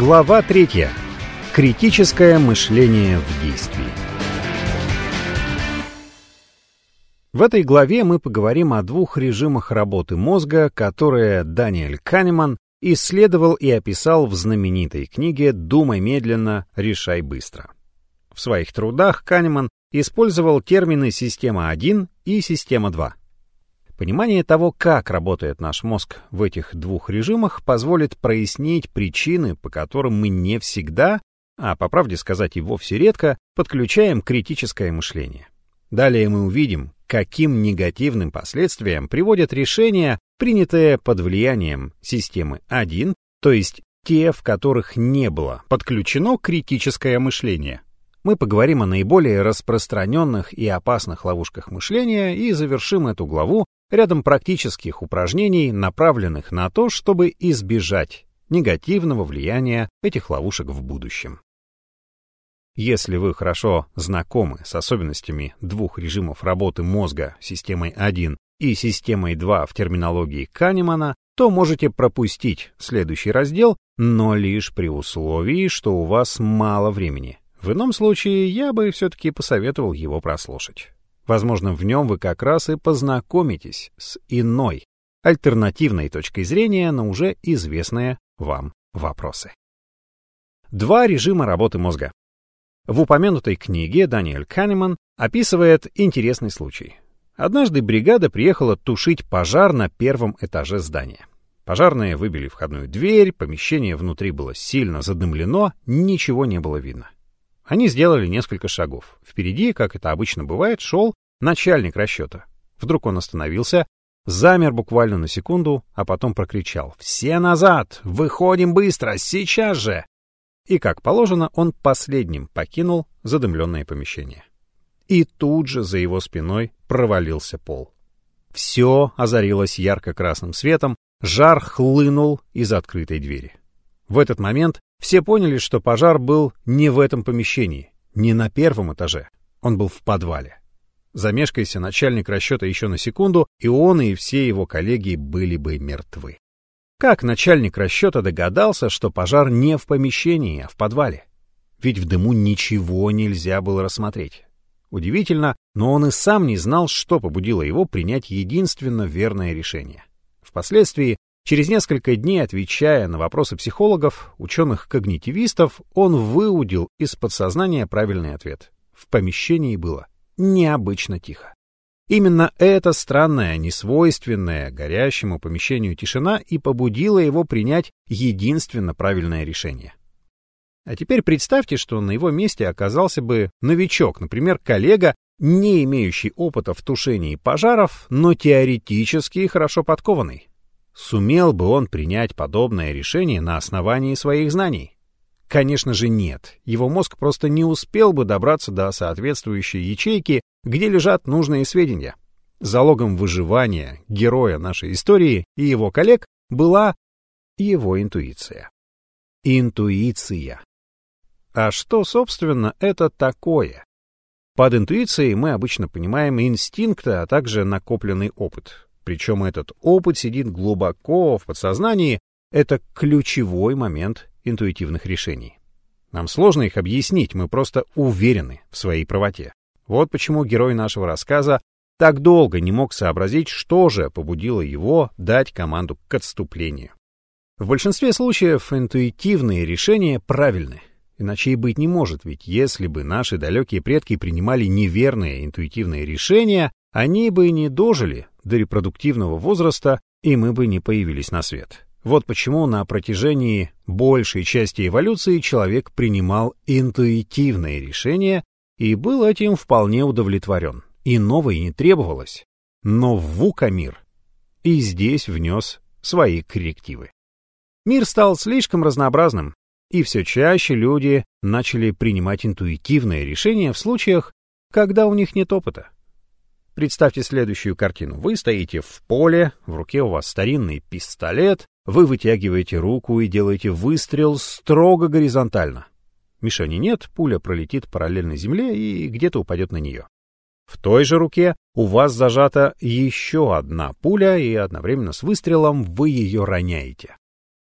Глава 3. Критическое мышление в действии. В этой главе мы поговорим о двух режимах работы мозга, которые Даниэль Канеман исследовал и описал в знаменитой книге «Думай медленно, решай быстро». В своих трудах Канеман использовал термины «система 1» и «система 2». Понимание того, как работает наш мозг в этих двух режимах, позволит прояснить причины, по которым мы не всегда, а по правде сказать и вовсе редко, подключаем критическое мышление. Далее мы увидим, каким негативным последствиям приводят решения, принятые под влиянием системы 1, то есть те, в которых не было подключено критическое мышление. Мы поговорим о наиболее распространенных и опасных ловушках мышления и завершим эту главу рядом практических упражнений, направленных на то, чтобы избежать негативного влияния этих ловушек в будущем. Если вы хорошо знакомы с особенностями двух режимов работы мозга, системой 1 и системой 2 в терминологии Канемана, то можете пропустить следующий раздел, но лишь при условии, что у вас мало времени. В ином случае я бы все-таки посоветовал его прослушать. Возможно, в нем вы как раз и познакомитесь с иной, альтернативной точкой зрения на уже известные вам вопросы. Два режима работы мозга. В упомянутой книге Даниэль Канеман описывает интересный случай. Однажды бригада приехала тушить пожар на первом этаже здания. Пожарные выбили входную дверь, помещение внутри было сильно задымлено, ничего не было видно. Они сделали несколько шагов. Впереди, как это обычно бывает, шел начальник расчета. Вдруг он остановился, замер буквально на секунду, а потом прокричал: «Все назад! Выходим быстро! Сейчас же!» И, как положено, он последним покинул задымленное помещение. И тут же за его спиной провалился пол. Все озарилось ярко-красным светом, жар хлынул из открытой двери. В этот момент все поняли, что пожар был не в этом помещении, не на первом этаже, он был в подвале. Замешкайся начальник расчета еще на секунду, и он и все его коллеги были бы мертвы. Как начальник расчета догадался, что пожар не в помещении, а в подвале? Ведь в дыму ничего нельзя было рассмотреть. Удивительно, но он и сам не знал, что побудило его принять единственно верное решение. Впоследствии, через несколько дней, отвечая на вопросы психологов, ученых-когнитивистов, он выудил из подсознания правильный ответ. В помещении было необычно тихо. Именно эта странная, несвойственная горящему помещению тишина и побудила его принять единственно правильное решение. А теперь представьте, что на его месте оказался бы новичок, например, коллега, не имеющий опыта в тушении пожаров, но теоретически хорошо подкованный. Сумел бы он принять подобное решение на основании своих знаний? Конечно же нет. Его мозг просто не успел бы добраться до соответствующей ячейки, где лежат нужные сведения. Залогом выживания героя нашей истории и его коллег была его интуиция. Интуиция. А что, собственно, это такое? Под интуицией мы обычно понимаем инстинкты, а также накопленный опыт. Причем этот опыт сидит глубоко в подсознании. Это ключевой момент интуитивных решений. Нам сложно их объяснить, мы просто уверены в своей правоте. Вот почему герой нашего рассказа так долго не мог сообразить, что же побудило его дать команду к отступлению. В большинстве случаев интуитивные решения правильны. Иначе и быть не может, ведь если бы наши далекие предки принимали неверные интуитивные решения, они бы не дожили до репродуктивного возраста, и мы бы не появились на свет. Вот почему на протяжении большей части эволюции человек принимал интуитивные решения и был этим вполне удовлетворен. Иного и не требовалось. Но Вукамир и здесь внес свои коррективы. Мир стал слишком разнообразным, и все чаще люди начали принимать интуитивные решения в случаях, когда у них нет опыта. Представьте следующую картину. Вы стоите в поле, в руке у вас старинный пистолет, вы вытягиваете руку и делаете выстрел строго горизонтально. Мишени нет, пуля пролетит параллельно земле и где-то упадет на нее. В той же руке у вас зажата еще одна пуля, и одновременно с выстрелом вы ее роняете.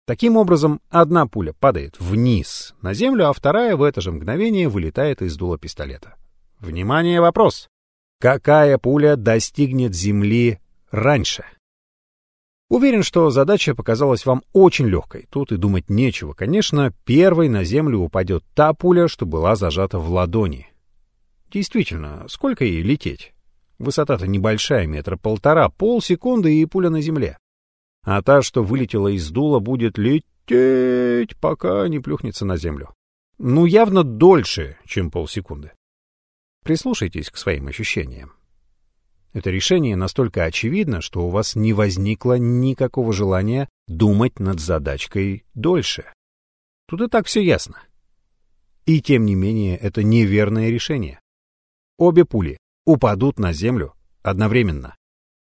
Таким образом, одна пуля падает вниз на землю, а вторая в это же мгновение вылетает из дула пистолета. Внимание, вопрос! Какая пуля достигнет земли раньше? Уверен, что задача показалась вам очень легкой. Тут и думать нечего. Конечно, первой на землю упадет та пуля, что была зажата в ладони. Действительно, сколько ей лететь? Высота-то небольшая, 1,5 метра, полсекунды и пуля на земле. А та, что вылетела из дула, будет лететь, пока не плюхнется на землю. Ну, явно дольше, чем полсекунды. Прислушайтесь к своим ощущениям. Это решение настолько очевидно, что у вас не возникло никакого желания думать над задачкой дольше. Тут и так все ясно. И тем не менее, это неверное решение. Обе пули упадут на землю одновременно.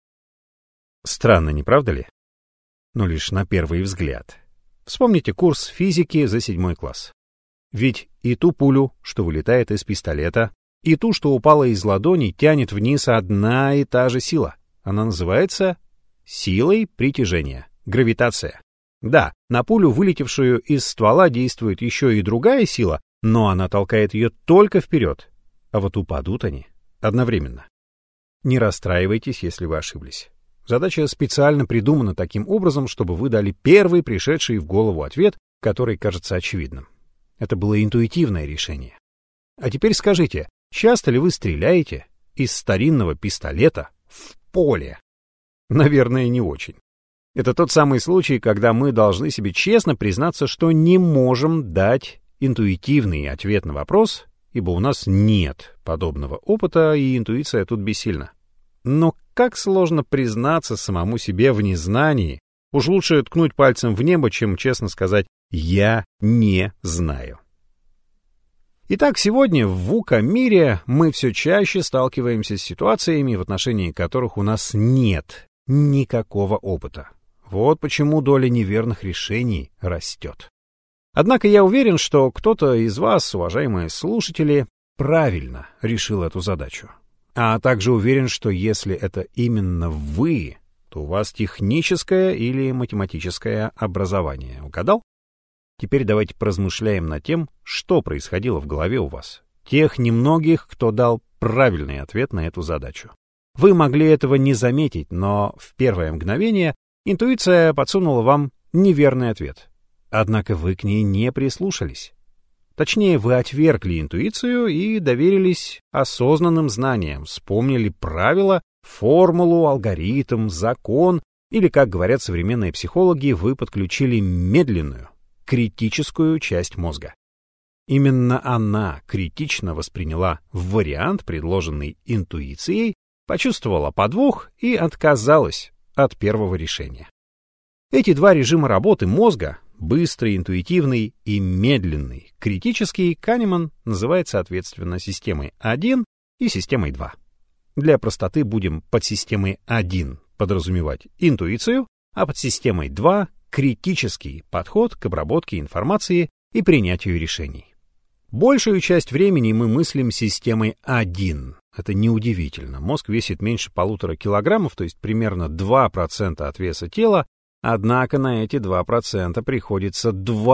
Странно, не правда ли? Но лишь на первый взгляд. Вспомните курс физики за 7 класс. Ведь и ту пулю, что вылетает из пистолета, и ту, что упала из ладони, тянет вниз одна и та же сила. Она называется силой притяжения, гравитация. Да, на пулю, вылетевшую из ствола, действует еще и другая сила, но она толкает ее только вперед. А вот упадут они одновременно. Не расстраивайтесь, если вы ошиблись. Задача специально придумана таким образом, чтобы вы дали первый пришедший в голову ответ, который кажется очевидным. Это было интуитивное решение. А теперь скажите, часто ли вы стреляете из старинного пистолета в поле? Наверное, не очень. Это тот самый случай, когда мы должны себе честно признаться, что не можем дать интуитивный ответ на вопрос, ибо у нас нет подобного опыта, и интуиция тут бессильна. Но как сложно признаться самому себе в незнании. Уж лучше ткнуть пальцем в небо, чем честно сказать «я не знаю». Итак, сегодня в ВУКа-мире мы все чаще сталкиваемся с ситуациями, в отношении которых у нас нет никакого опыта. Вот почему доля неверных решений растет. Однако я уверен, что кто-то из вас, уважаемые слушатели, правильно решил эту задачу. А также уверен, что если это именно вы, то у вас техническое или математическое образование. Угадал? Теперь давайте поразмышляем над тем, что происходило в голове у вас. Тех немногих, кто дал правильный ответ на эту задачу. Вы могли этого не заметить, но в первое мгновение интуиция подсунула вам неверный ответ. Однако вы к ней не прислушались. Точнее, вы отвергли интуицию и доверились осознанным знаниям, вспомнили правила, формулу, алгоритм, закон, или, как говорят современные психологи, вы подключили медленную, критическую часть мозга. Именно она критично восприняла вариант, предложенный интуицией, почувствовала подвох и отказалась от первого решения. Эти два режима работы мозга, быстрый, интуитивный и медленный, критический, Канеман называет соответственно системой 1 и системой 2. Для простоты будем под системой 1 подразумевать интуицию, а под системой 2 — критический подход к обработке информации и принятию решений. Большую часть времени мы мыслим системой 1. Это неудивительно. Мозг весит меньше 1,5 килограммов, то есть примерно 2% от веса тела, однако на эти 2% приходится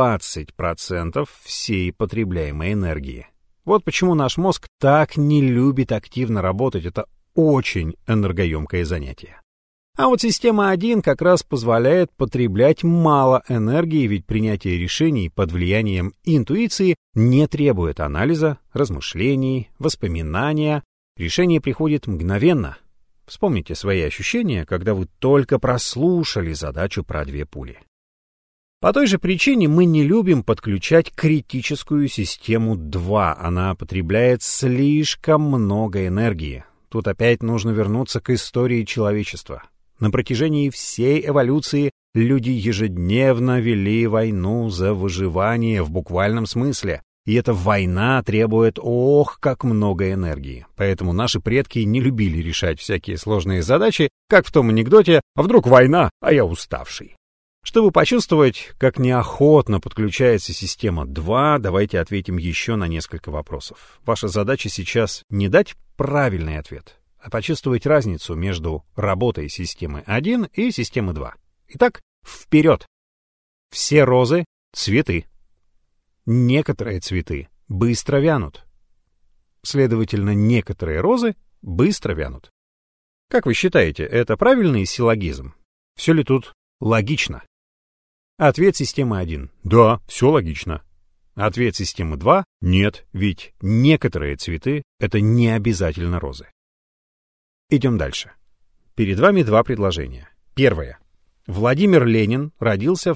20% всей потребляемой энергии. Вот почему наш мозг так не любит активно работать. Это очень энергоемкое занятие. А вот система 1 как раз позволяет потреблять мало энергии, ведь принятие решений под влиянием интуиции не требует анализа, размышлений, воспоминания. Решение приходит мгновенно. Вспомните свои ощущения, когда вы только прослушали задачу про 2 пули. По той же причине мы не любим подключать критическую систему 2. Она потребляет слишком много энергии. Тут опять нужно вернуться к истории человечества. На протяжении всей эволюции люди ежедневно вели войну за выживание в буквальном смысле. И эта война требует как много энергии. Поэтому наши предки не любили решать всякие сложные задачи, как в том анекдоте «А вдруг война, а я уставший?». Чтобы почувствовать, как неохотно подключается система 2, давайте ответим еще на несколько вопросов. Ваша задача сейчас не дать правильный ответ, а почувствовать разницу между работой системы 1 и системы 2. Итак, вперед! Все розы — цветы. Некоторые цветы быстро вянут. Следовательно, некоторые розы быстро вянут. Как вы считаете, это правильный силлогизм? Все ли тут логично? Ответ системы 1. Да, все логично. Ответ системы 2. Нет, ведь некоторые цветы — это не обязательно розы. Идем дальше. Перед вами два предложения. Первое. Владимир Ленин родился в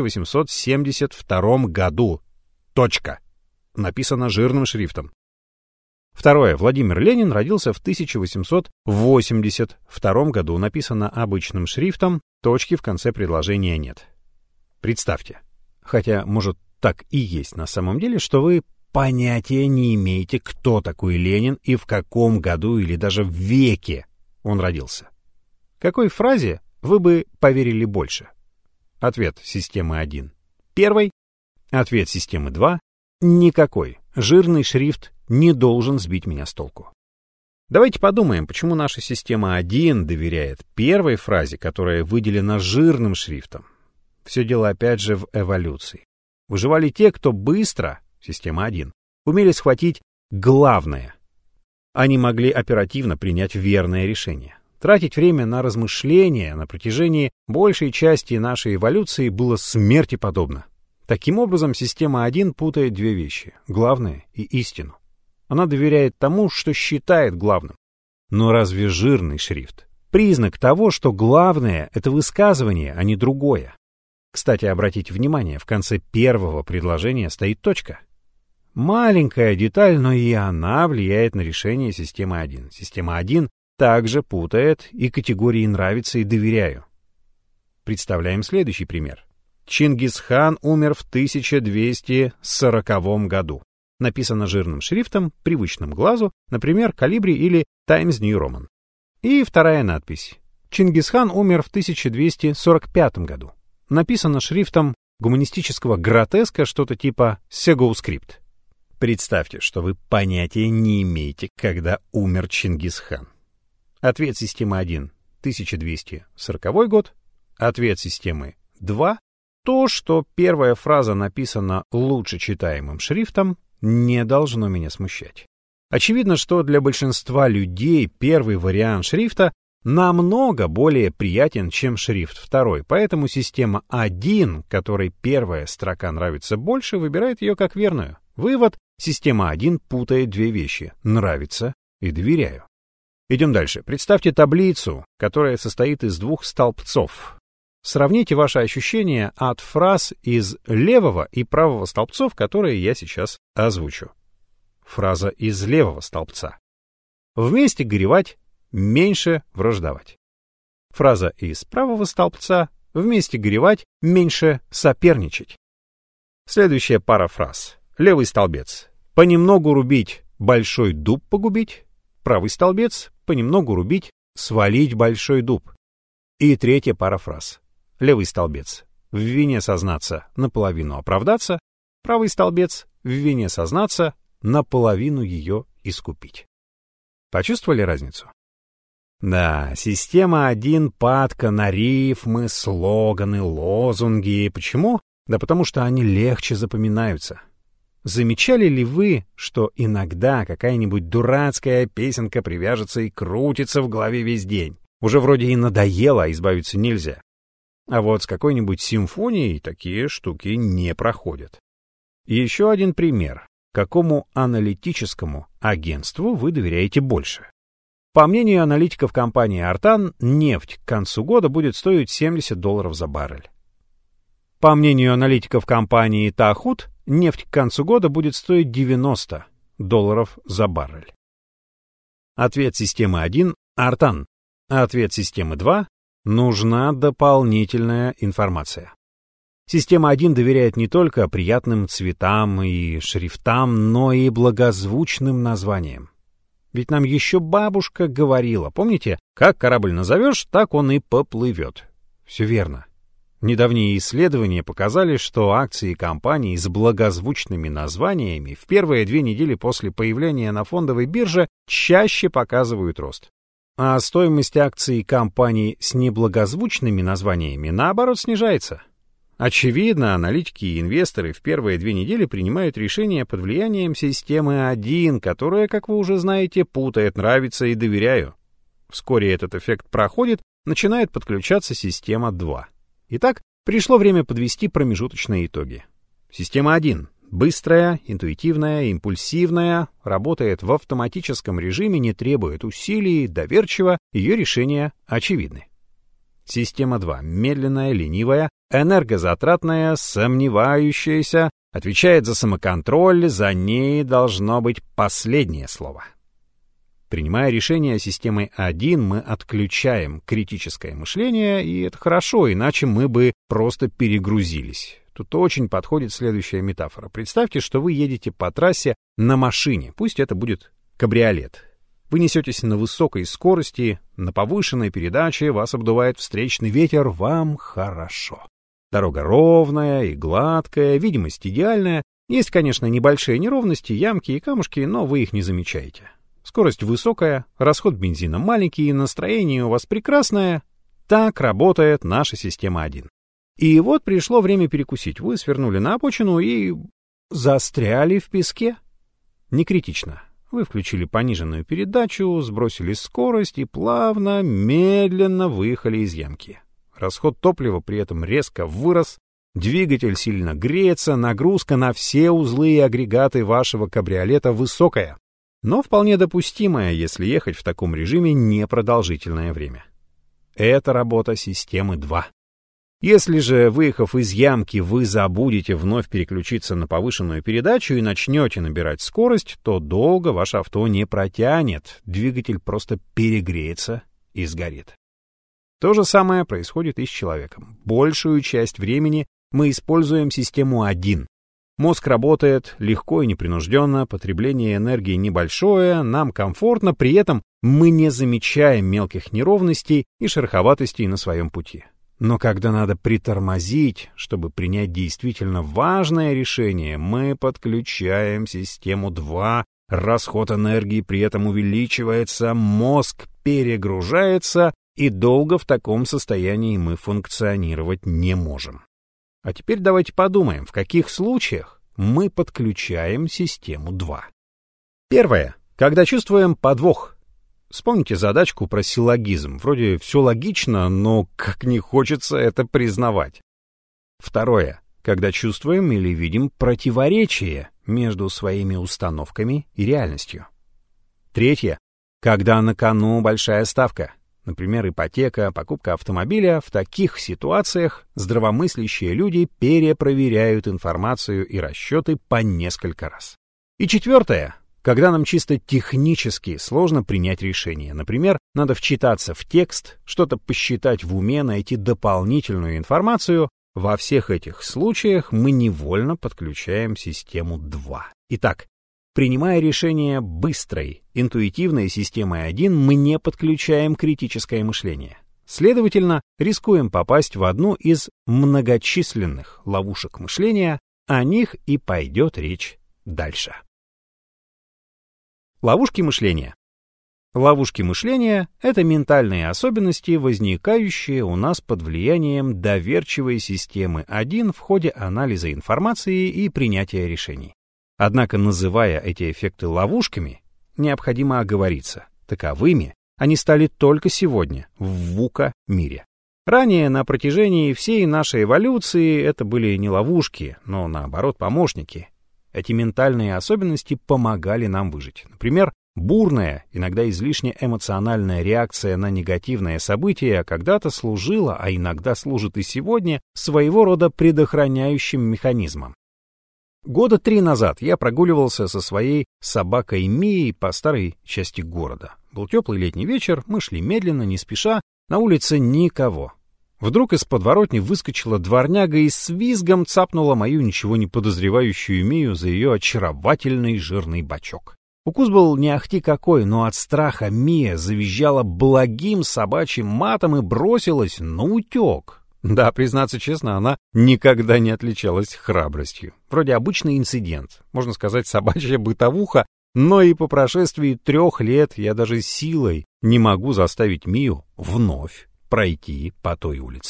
1872 году. Точка. Написано жирным шрифтом. Второе. Владимир Ленин родился в 1882 году. Написано обычным шрифтом. Точки в конце предложения нет. Представьте. Хотя, может, так и есть на самом деле, что вы понятия не имеете, кто такой Ленин и в каком году или даже в веке он родился. Какой фразе вы бы поверили больше? Ответ системы 1. Первый. Ответ системы 2. Никакой. Жирный шрифт не должен сбить меня с толку. Давайте подумаем, почему наша система 1 доверяет первой фразе, которая выделена жирным шрифтом. Все дело опять же в эволюции. Выживали те, кто быстро, система 1, умели схватить главное. Они могли оперативно принять верное решение. Тратить время на размышления на протяжении большей части нашей эволюции было смерти подобно. Таким образом, система 1 путает две вещи — главное и истину. Она доверяет тому, что считает главным. Но разве жирный шрифт — признак того, что главное — это высказывание, а не другое? Кстати, обратите внимание, в конце первого предложения стоит точка. Маленькая деталь, но и она влияет на решение системы 1. Система 1 также путает и категории «нравится» и «доверяю». Представляем следующий пример. Чингисхан умер в 1240 году. Написано жирным шрифтом, привычным глазу, например, «Колибри» или «Times New Roman». И вторая надпись. Чингисхан умер в 1245 году. Написано шрифтом гуманистического гротеска что-то типа «Сегоускрипт». Представьте, что вы понятия не имеете, когда умер Чингисхан. Ответ системы 1 — 1240 год. Ответ системы 2 — то, что первая фраза написана лучше читаемым шрифтом, не должно меня смущать. Очевидно, что для большинства людей первый вариант шрифта намного более приятен, чем шрифт второй, поэтому система 1, которой первая строка нравится больше, выбирает ее как верную. Вывод: система 1 путает две вещи — нравится и доверяю. Идем дальше. Представьте таблицу, которая состоит из двух столбцов. Сравните ваши ощущения от фраз из левого и правого столбцов, которые я сейчас озвучу. Фраза из левого столбца. Вместе горевать, меньше враждовать. Фраза из правого столбца. Вместе горевать, меньше соперничать. Следующая пара фраз. Левый столбец. Понемногу рубить, большой дуб погубить. Правый столбец. Понемногу рубить, свалить большой дуб. И третья пара фраз. Левый столбец. В вине сознаться, наполовину оправдаться. Правый столбец. В вине сознаться, наполовину ее искупить. Почувствовали разницу? Да, система 1 падка на рифмы, слоганы, лозунги. Почему? Да потому что они легче запоминаются. Замечали ли вы, что иногда какая-нибудь дурацкая песенка привяжется и крутится в голове весь день? Уже вроде и надоело, а избавиться нельзя. А вот с какой-нибудь симфонией такие штуки не проходят. Еще один пример. Какому аналитическому агентству вы доверяете больше? По мнению аналитиков компании Артан, нефть к концу года будет стоить $70 за баррель. По мнению аналитиков компании Тахут, нефть к концу года будет стоить $90 за баррель. Ответ системы 1 — Артан. Ответ системы 2 — нужна дополнительная информация. Система 1 доверяет не только приятным цветам и шрифтам, но и благозвучным названиям. Ведь нам еще бабушка говорила, помните, как корабль назовешь, так он и поплывет. Все верно. Недавние исследования показали, что акции компаний с благозвучными названиями в первые 2 недели после появления на фондовой бирже чаще показывают рост. А стоимость акций компаний с неблагозвучными названиями, наоборот, снижается. Очевидно, аналитики и инвесторы в первые 2 недели принимают решения под влиянием системы 1, которая, как вы уже знаете, путает «нравится» и «доверяю». Вскоре этот эффект проходит, начинает подключаться система 2. Итак, пришло время подвести промежуточные итоги. Система 1. Быстрая, интуитивная, импульсивная, работает в автоматическом режиме, не требует усилий, доверчива, ее решения очевидны. Система 2. Медленная, ленивая, энергозатратная, сомневающаяся, отвечает за самоконтроль, за ней должно быть последнее слово. Принимая решение системой 1, мы отключаем критическое мышление, и это хорошо, иначе мы бы просто перегрузились. Тут очень подходит следующая метафора. Представьте, что вы едете по трассе на машине, пусть это будет кабриолет. Вы несетесь на высокой скорости, на повышенной передаче, вас обдувает встречный ветер, вам хорошо. Дорога ровная и гладкая, видимость идеальная. Есть, конечно, небольшие неровности, ямки и камушки, но вы их не замечаете. Скорость высокая, расход бензина маленький, настроение у вас прекрасное. Так работает наша система 1. И вот пришло время перекусить. Вы свернули на обочину и застряли в песке. Не критично. Вы включили пониженную передачу, сбросили скорость и плавно, медленно выехали из ямки. Расход топлива при этом резко вырос, двигатель сильно греется, нагрузка на все узлы и агрегаты вашего кабриолета высокая, но вполне допустимая, если ехать в таком режиме непродолжительное время. Это работа системы 2. Если же, выехав из ямки, вы забудете вновь переключиться на повышенную передачу и начнете набирать скорость, то долго ваше авто не протянет, двигатель просто перегреется и сгорит. То же самое происходит и с человеком. Большую часть времени мы используем систему 1. Мозг работает легко и непринужденно, потребление энергии небольшое, нам комфортно, при этом мы не замечаем мелких неровностей и шероховатостей на своем пути. Но когда надо притормозить, чтобы принять действительно важное решение, мы подключаем систему 2, расход энергии при этом увеличивается, мозг перегружается, и долго в таком состоянии мы функционировать не можем. А теперь давайте подумаем, в каких случаях мы подключаем систему 2. Первое. Когда чувствуем подвох. Вспомните задачку про силлогизм. Вроде все логично, но как не хочется это признавать. Второе. Когда чувствуем или видим противоречие между своими установками и реальностью. Третье. Когда на кону большая ставка. Например, ипотека, покупка автомобиля. В таких ситуациях здравомыслящие люди перепроверяют информацию и расчеты по несколько раз. И четвертое. Когда нам чисто технически сложно принять решение. Например, надо вчитаться в текст, что-то посчитать в уме, найти дополнительную информацию. Во всех этих случаях мы невольно подключаем систему 2. Итак, принимая решение быстрой, интуитивной системой 1, мы не подключаем критическое мышление. Следовательно, рискуем попасть в одну из многочисленных ловушек мышления, о них и пойдет речь дальше. Ловушки мышления. Ловушки мышления — это ментальные особенности, возникающие у нас под влиянием доверчивой системы 1 в ходе анализа информации и принятия решений. Однако, называя эти эффекты ловушками, необходимо оговориться. Таковыми они стали только сегодня, в ВУКА-мире. Ранее, на протяжении всей нашей эволюции, это были не ловушки, но, наоборот, помощники. Эти ментальные особенности помогали нам выжить. Например, бурная, иногда излишне эмоциональная реакция на негативное событие когда-то служила, а иногда служит и сегодня, своего рода предохраняющим механизмом. 3 года назад я прогуливался со своей собакой Мией по старой части города. Был теплый летний вечер, мы шли медленно, не спеша, на улице никого. Вдруг из подворотни выскочила дворняга и с визгом цапнула мою ничего не подозревающую Мию за ее очаровательный жирный бочок. Укус был не ахти какой, но от страха Мия завизжала благим собачьим матом и бросилась на утек. Да, признаться честно, она никогда не отличалась храбростью. Вроде обычный инцидент, можно сказать, собачья бытовуха, но и по прошествии 3 лет я даже силой не могу заставить Мию вновь пройти по той улице.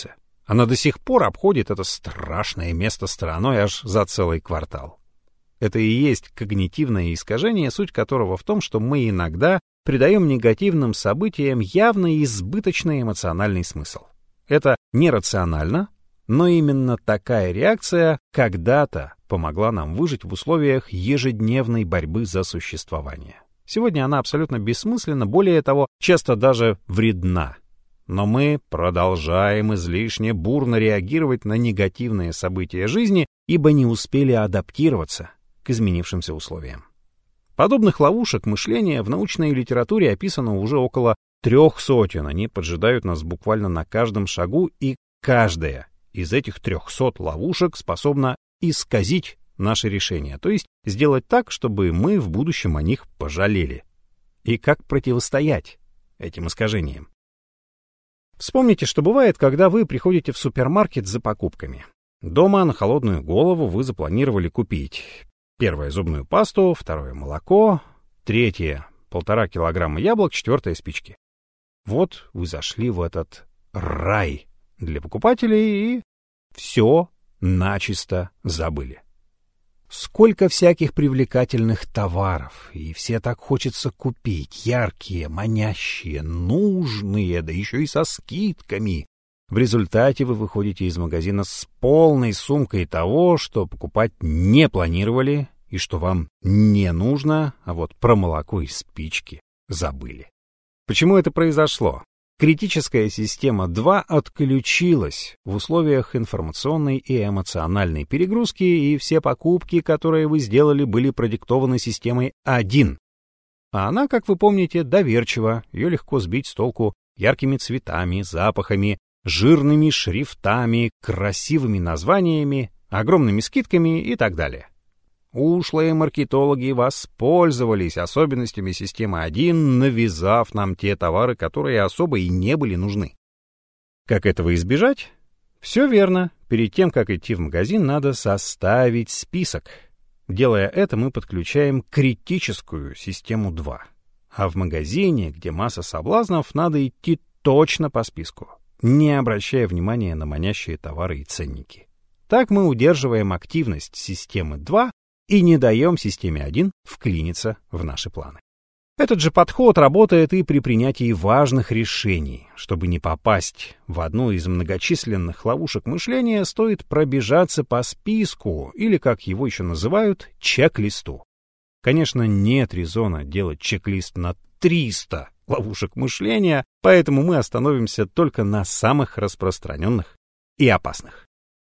Она до сих пор обходит это страшное место стороной аж за целый квартал. Это и есть когнитивное искажение, суть которого в том, что мы иногда придаем негативным событиям явно избыточный эмоциональный смысл. Это нерационально, но именно такая реакция когда-то помогла нам выжить в условиях ежедневной борьбы за существование. Сегодня она абсолютно бессмысленна, более того, часто даже вредна. Но мы продолжаем излишне бурно реагировать на негативные события жизни, ибо не успели адаптироваться к изменившимся условиям. Подобных ловушек мышления в научной литературе описано уже около 300. Они поджидают нас буквально на каждом шагу, и каждая из этих 300 ловушек способна исказить наши решения, то есть сделать так, чтобы мы в будущем о них пожалели. И как противостоять этим искажениям? Вспомните, что бывает, когда вы приходите в супермаркет за покупками. Дома на холодную голову вы запланировали купить: первое — зубную пасту, второе — молоко, третье — 1,5 килограмма яблок, четвертое — спички. Вот вы зашли в этот рай для покупателей и все начисто забыли. Сколько всяких привлекательных товаров, и все так хочется купить, яркие, манящие, нужные, да еще и со скидками. В результате вы выходите из магазина с полной сумкой того, что покупать не планировали и что вам не нужно, а вот про молоко и спички забыли. Почему это произошло? Критическая система 2 отключилась в условиях информационной и эмоциональной перегрузки, и все покупки, которые вы сделали, были продиктованы системой 1. А она, как вы помните, доверчива, ее легко сбить с толку яркими цветами, запахами, жирными шрифтами, красивыми названиями, огромными скидками и так далее. Ушлые маркетологи воспользовались особенностями системы 1, навязав нам те товары, которые особо и не были нужны. Как этого избежать? Все верно. Перед тем, как идти в магазин, надо составить список. Делая это, мы подключаем критическую систему 2. А в магазине, где масса соблазнов, надо идти точно по списку, не обращая внимания на манящие товары и ценники. Так мы удерживаем активность системы 2 и не даем системе 1 вклиниться в наши планы. Этот же подход работает и при принятии важных решений. Чтобы не попасть в одну из многочисленных ловушек мышления, стоит пробежаться по списку, или, как его еще называют, чек-листу. Конечно, нет резона делать чек-лист на 300 ловушек мышления, поэтому мы остановимся только на самых распространенных и опасных.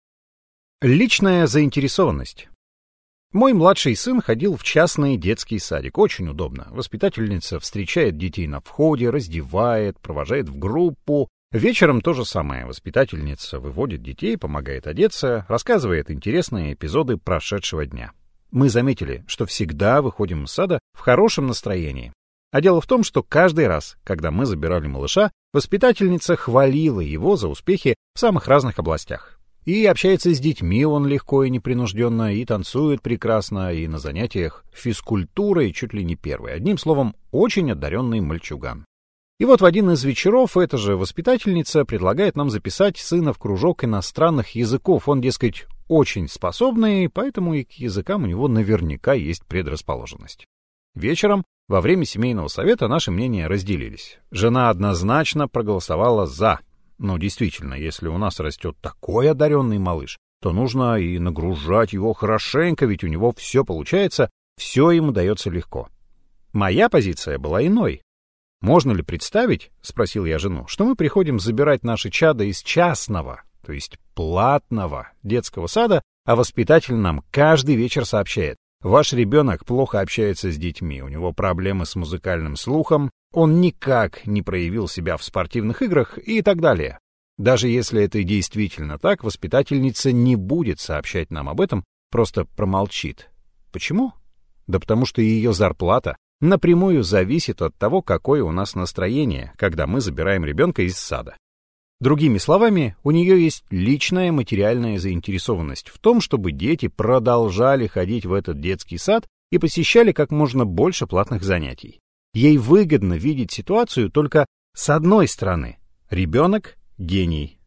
Личная заинтересованность. Мой младший сын ходил в частный детский садик. Очень удобно. Воспитательница встречает детей на входе, раздевает, провожает в группу. Вечером то же самое. Воспитательница выводит детей, помогает одеться, рассказывает интересные эпизоды прошедшего дня. Мы заметили, что всегда выходим из сада в хорошем настроении. А дело в том, что каждый раз, когда мы забирали малыша, воспитательница хвалила его за успехи в самых разных областях. И общается с детьми он легко и непринужденно, и танцует прекрасно, и на занятиях физкультурой чуть ли не первый. Одним словом, очень одаренный мальчуган. И вот в один из вечеров эта же воспитательница предлагает нам записать сына в кружок иностранных языков. Он, дескать, очень способный, поэтому и к языкам у него наверняка есть предрасположенность. Вечером, во время семейного совета, наши мнения разделились. Жена однозначно проголосовала «за». Но действительно, если у нас растет такой одаренный малыш, то нужно и нагружать его хорошенько, ведь у него все получается, все ему дается легко. Моя позиция была иной. «Можно ли представить, — спросил я жену, — что мы приходим забирать наши чада из частного, то есть платного детского сада, а воспитатель нам каждый вечер сообщает: ваш ребенок плохо общается с детьми, у него проблемы с музыкальным слухом, он никак не проявил себя в спортивных играх и так далее». Даже если это действительно так, воспитательница не будет сообщать нам об этом, просто промолчит. Почему? Да потому что ее зарплата напрямую зависит от того, какое у нас настроение, когда мы забираем ребенка из сада. Другими словами, у нее есть личная материальная заинтересованность в том, чтобы дети продолжали ходить в этот детский сад и посещали как можно больше платных занятий. Ей выгодно видеть ситуацию только с одной стороны. Ребенок — гений.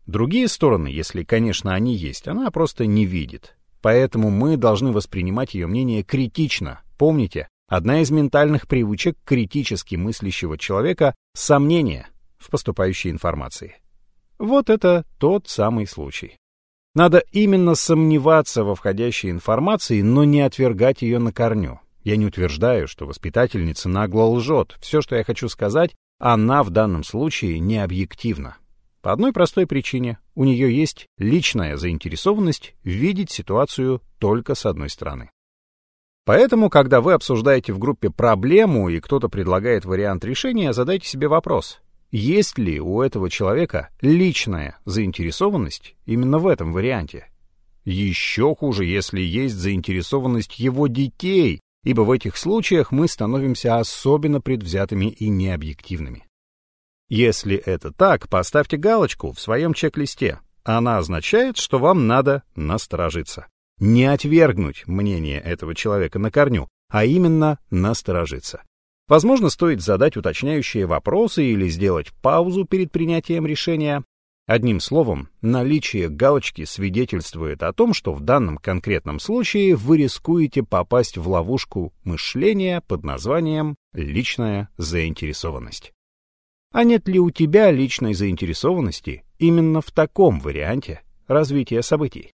Другие стороны, если, конечно, они есть, она просто не видит. Поэтому мы должны воспринимать ее мнение критично. Помните, одна из ментальных привычек критически мыслящего человека — сомнение в поступающей информации. Вот это тот самый случай. Надо именно сомневаться во входящей информации, но не отвергать ее на корню. Я не утверждаю, что воспитательница нагло лжет. Все, что я хочу сказать, она в данном случае не объективна. По одной простой причине. У нее есть личная заинтересованность видеть ситуацию только с одной стороны. Поэтому, когда вы обсуждаете в группе проблему и кто-то предлагает вариант решения, задайте себе вопрос: есть ли у этого человека личная заинтересованность именно в этом варианте? Еще хуже, если есть заинтересованность его детей, ибо в этих случаях мы становимся особенно предвзятыми и необъективными. Если это так, поставьте галочку в своем чек-листе. Она означает, что вам надо насторожиться. Не отвергнуть мнение этого человека на корню, а именно насторожиться. Возможно, стоит задать уточняющие вопросы или сделать паузу перед принятием решения. Одним словом, наличие галочки свидетельствует о том, что в данном конкретном случае вы рискуете попасть в ловушку мышления под названием «личная заинтересованность». А нет ли у тебя личной заинтересованности именно в таком варианте развития событий?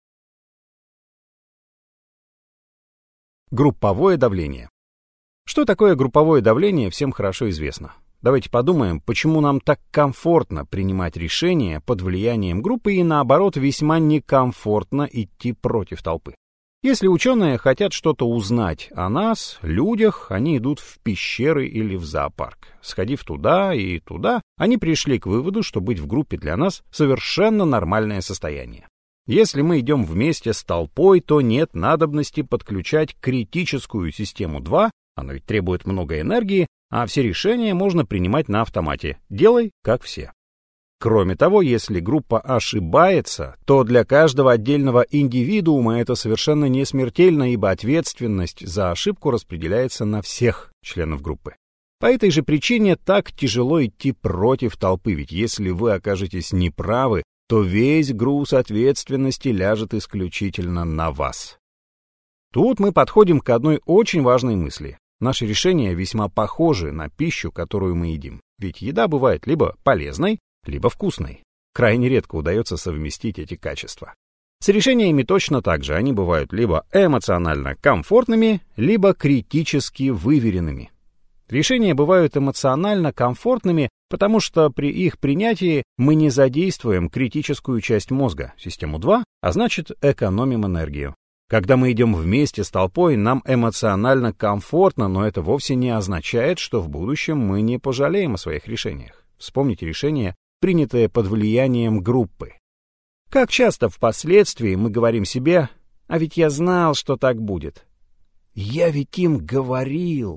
Групповое давление. Что такое групповое давление, всем хорошо известно. Давайте подумаем, почему нам так комфортно принимать решения под влиянием группы и, наоборот, весьма некомфортно идти против толпы. Если ученые хотят что-то узнать о нас, людях, они идут в пещеры или в зоопарк. Сходив туда и туда, они пришли к выводу, что быть в группе для нас совершенно нормальное состояние. Если мы идем вместе с толпой, то нет надобности подключать критическую систему 2, она ведь требует много энергии, а все решения можно принимать на автомате. Делай, как все. Кроме того, если группа ошибается, то для каждого отдельного индивидуума это совершенно не смертельно, ибо ответственность за ошибку распределяется на всех членов группы. По этой же причине так тяжело идти против толпы, ведь если вы окажетесь неправы, то весь груз ответственности ляжет исключительно на вас. Тут мы подходим к одной очень важной мысли. Наши решения весьма похожи на пищу, которую мы едим. Ведь еда бывает либо полезной, либо вкусной. Крайне редко удается совместить эти качества. С решениями точно так же. Они бывают либо эмоционально комфортными, либо критически выверенными. Решения бывают эмоционально комфортными, потому что при их принятии мы не задействуем критическую часть мозга, систему 2, а значит экономим энергию. Когда мы идем вместе с толпой, нам эмоционально комфортно, но это вовсе не означает, что в будущем мы не пожалеем о своих решениях. Вспомните решение, принятое под влиянием группы. Как часто впоследствии мы говорим себе: «А ведь я знал, что так будет. Я ведь им говорил.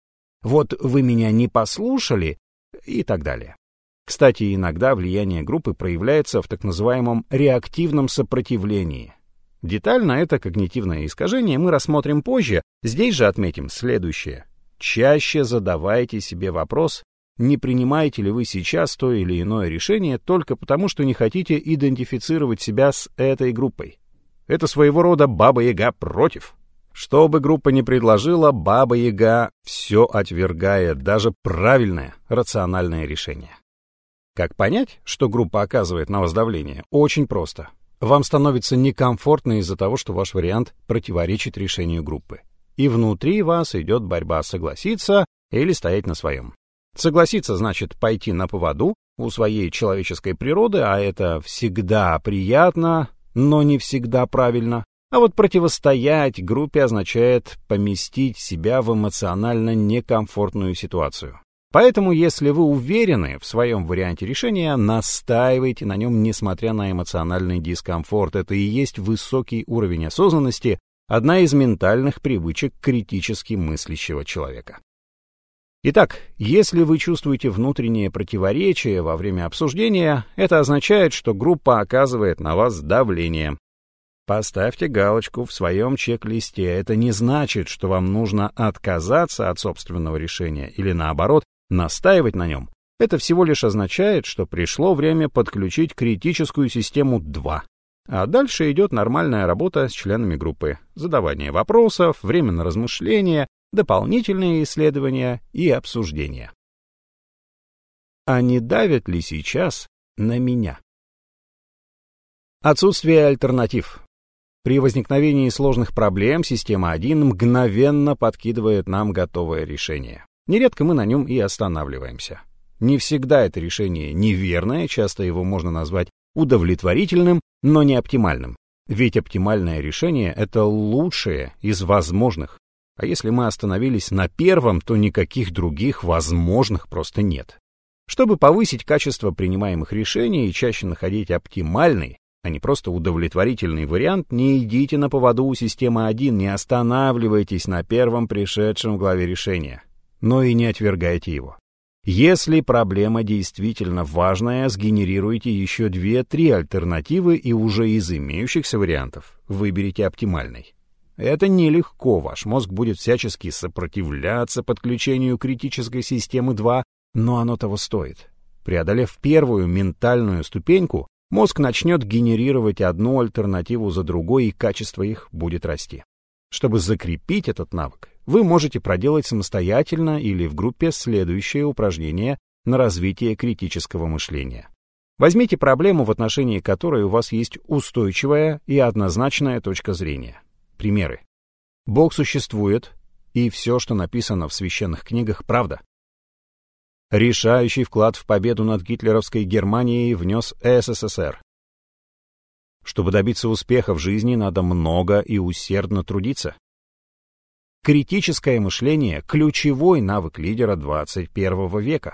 Вот вы меня не послушали» и так далее. Кстати, иногда влияние группы проявляется в так называемом реактивном сопротивлении. Детально это когнитивное искажение мы рассмотрим позже. Здесь же отметим следующее. Чаще задавайте себе вопрос, не принимаете ли вы сейчас то или иное решение только потому, что не хотите идентифицировать себя с этой группой. Это своего рода Баба-Яга против. Что бы группа ни предложила, Баба-Яга все отвергает, даже правильное, рациональное решение. Как понять, что группа оказывает на вас давление? Очень просто. Вам становится некомфортно из-за того, что ваш вариант противоречит решению группы. И внутри вас идет борьба согласиться или стоять на своем. Согласиться значит пойти на поводу у своей человеческой природы, а это всегда приятно, но не всегда правильно. А вот противостоять группе означает поместить себя в эмоционально некомфортную ситуацию. Поэтому, если вы уверены в своем варианте решения, настаивайте на нем, несмотря на эмоциональный дискомфорт. Это и есть высокий уровень осознанности, одна из ментальных привычек критически мыслящего человека. Итак, если вы чувствуете внутреннее противоречие во время обсуждения, это означает, что группа оказывает на вас давление. Поставьте галочку в своем чек-листе. Это не значит, что вам нужно отказаться от собственного решения или, наоборот, настаивать на нем. Это всего лишь означает, что пришло время подключить критическую систему 2. А дальше идет нормальная работа с членами группы. Задавание вопросов, время на размышления, дополнительные исследования и обсуждения. А не давят ли сейчас на меня? Отсутствие альтернатив. При возникновении сложных проблем система 1 мгновенно подкидывает нам готовое решение. Нередко мы на нем и останавливаемся. Не всегда это решение неверное, часто его можно назвать удовлетворительным, но не оптимальным. Ведь оптимальное решение — это лучшее из возможных. А если мы остановились на первом, то никаких других возможных просто нет. Чтобы повысить качество принимаемых решений и чаще находить оптимальный, а не просто удовлетворительный вариант, не идите на поводу у системы 1, не останавливайтесь на первом пришедшем в голове решения, но и не отвергайте его. Если проблема действительно важная, сгенерируйте еще 2-3 альтернативы и уже из имеющихся вариантов выберите оптимальный. Это нелегко, ваш мозг будет всячески сопротивляться подключению критической системы 2, но оно того стоит. Преодолев первую ментальную ступеньку, мозг начнет генерировать одну альтернативу за другой, и качество их будет расти. Чтобы закрепить этот навык, вы можете проделать самостоятельно или в группе следующее упражнение на развитие критического мышления. Возьмите проблему, в отношении которой у вас есть устойчивая и однозначная точка зрения. Примеры. Бог существует, и все, что написано в священных книгах, правда. Решающий вклад в победу над гитлеровской Германией внес СССР. Чтобы добиться успеха в жизни, надо много и усердно трудиться. Критическое мышление — ключевой навык лидера 21 века.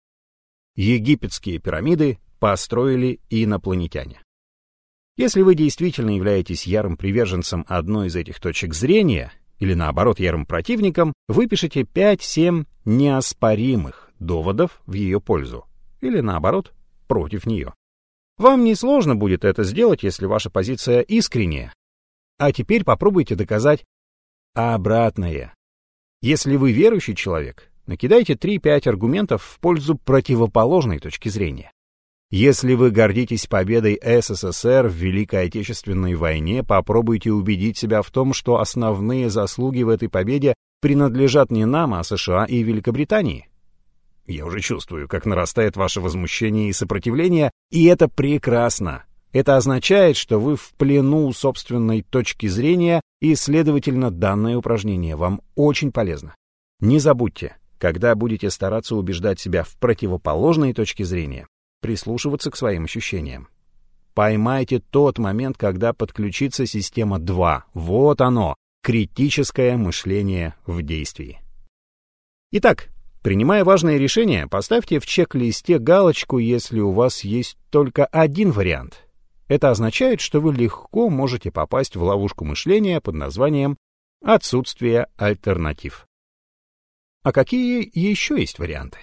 Египетские пирамиды построили инопланетяне. Если вы действительно являетесь ярым приверженцем одной из этих точек зрения, или наоборот ярым противником, выпишите 5-7 неоспоримых доводов в ее пользу, или наоборот против нее. Вам несложно будет это сделать, если ваша позиция искренняя. А теперь попробуйте доказать обратное. Если вы верующий человек, накидайте 3-5 аргументов в пользу противоположной точки зрения. Если вы гордитесь победой СССР в Великой Отечественной войне, попробуйте убедить себя в том, что основные заслуги в этой победе принадлежат не нам, а США и Великобритании. Я уже чувствую, как нарастает ваше возмущение и сопротивление, и это прекрасно. Это означает, что вы в плену собственной точки зрения, и, следовательно, данное упражнение вам очень полезно. Не забудьте, когда будете стараться убеждать себя в противоположной точке зрения, прислушиваться к своим ощущениям. Поймайте тот момент, когда подключится система 2. Вот оно, критическое мышление в действии. Итак, принимая важные решения, поставьте в чек-листе галочку, если у вас есть только один вариант. Это означает, что вы легко можете попасть в ловушку мышления под названием «отсутствие альтернатив». А какие еще есть варианты?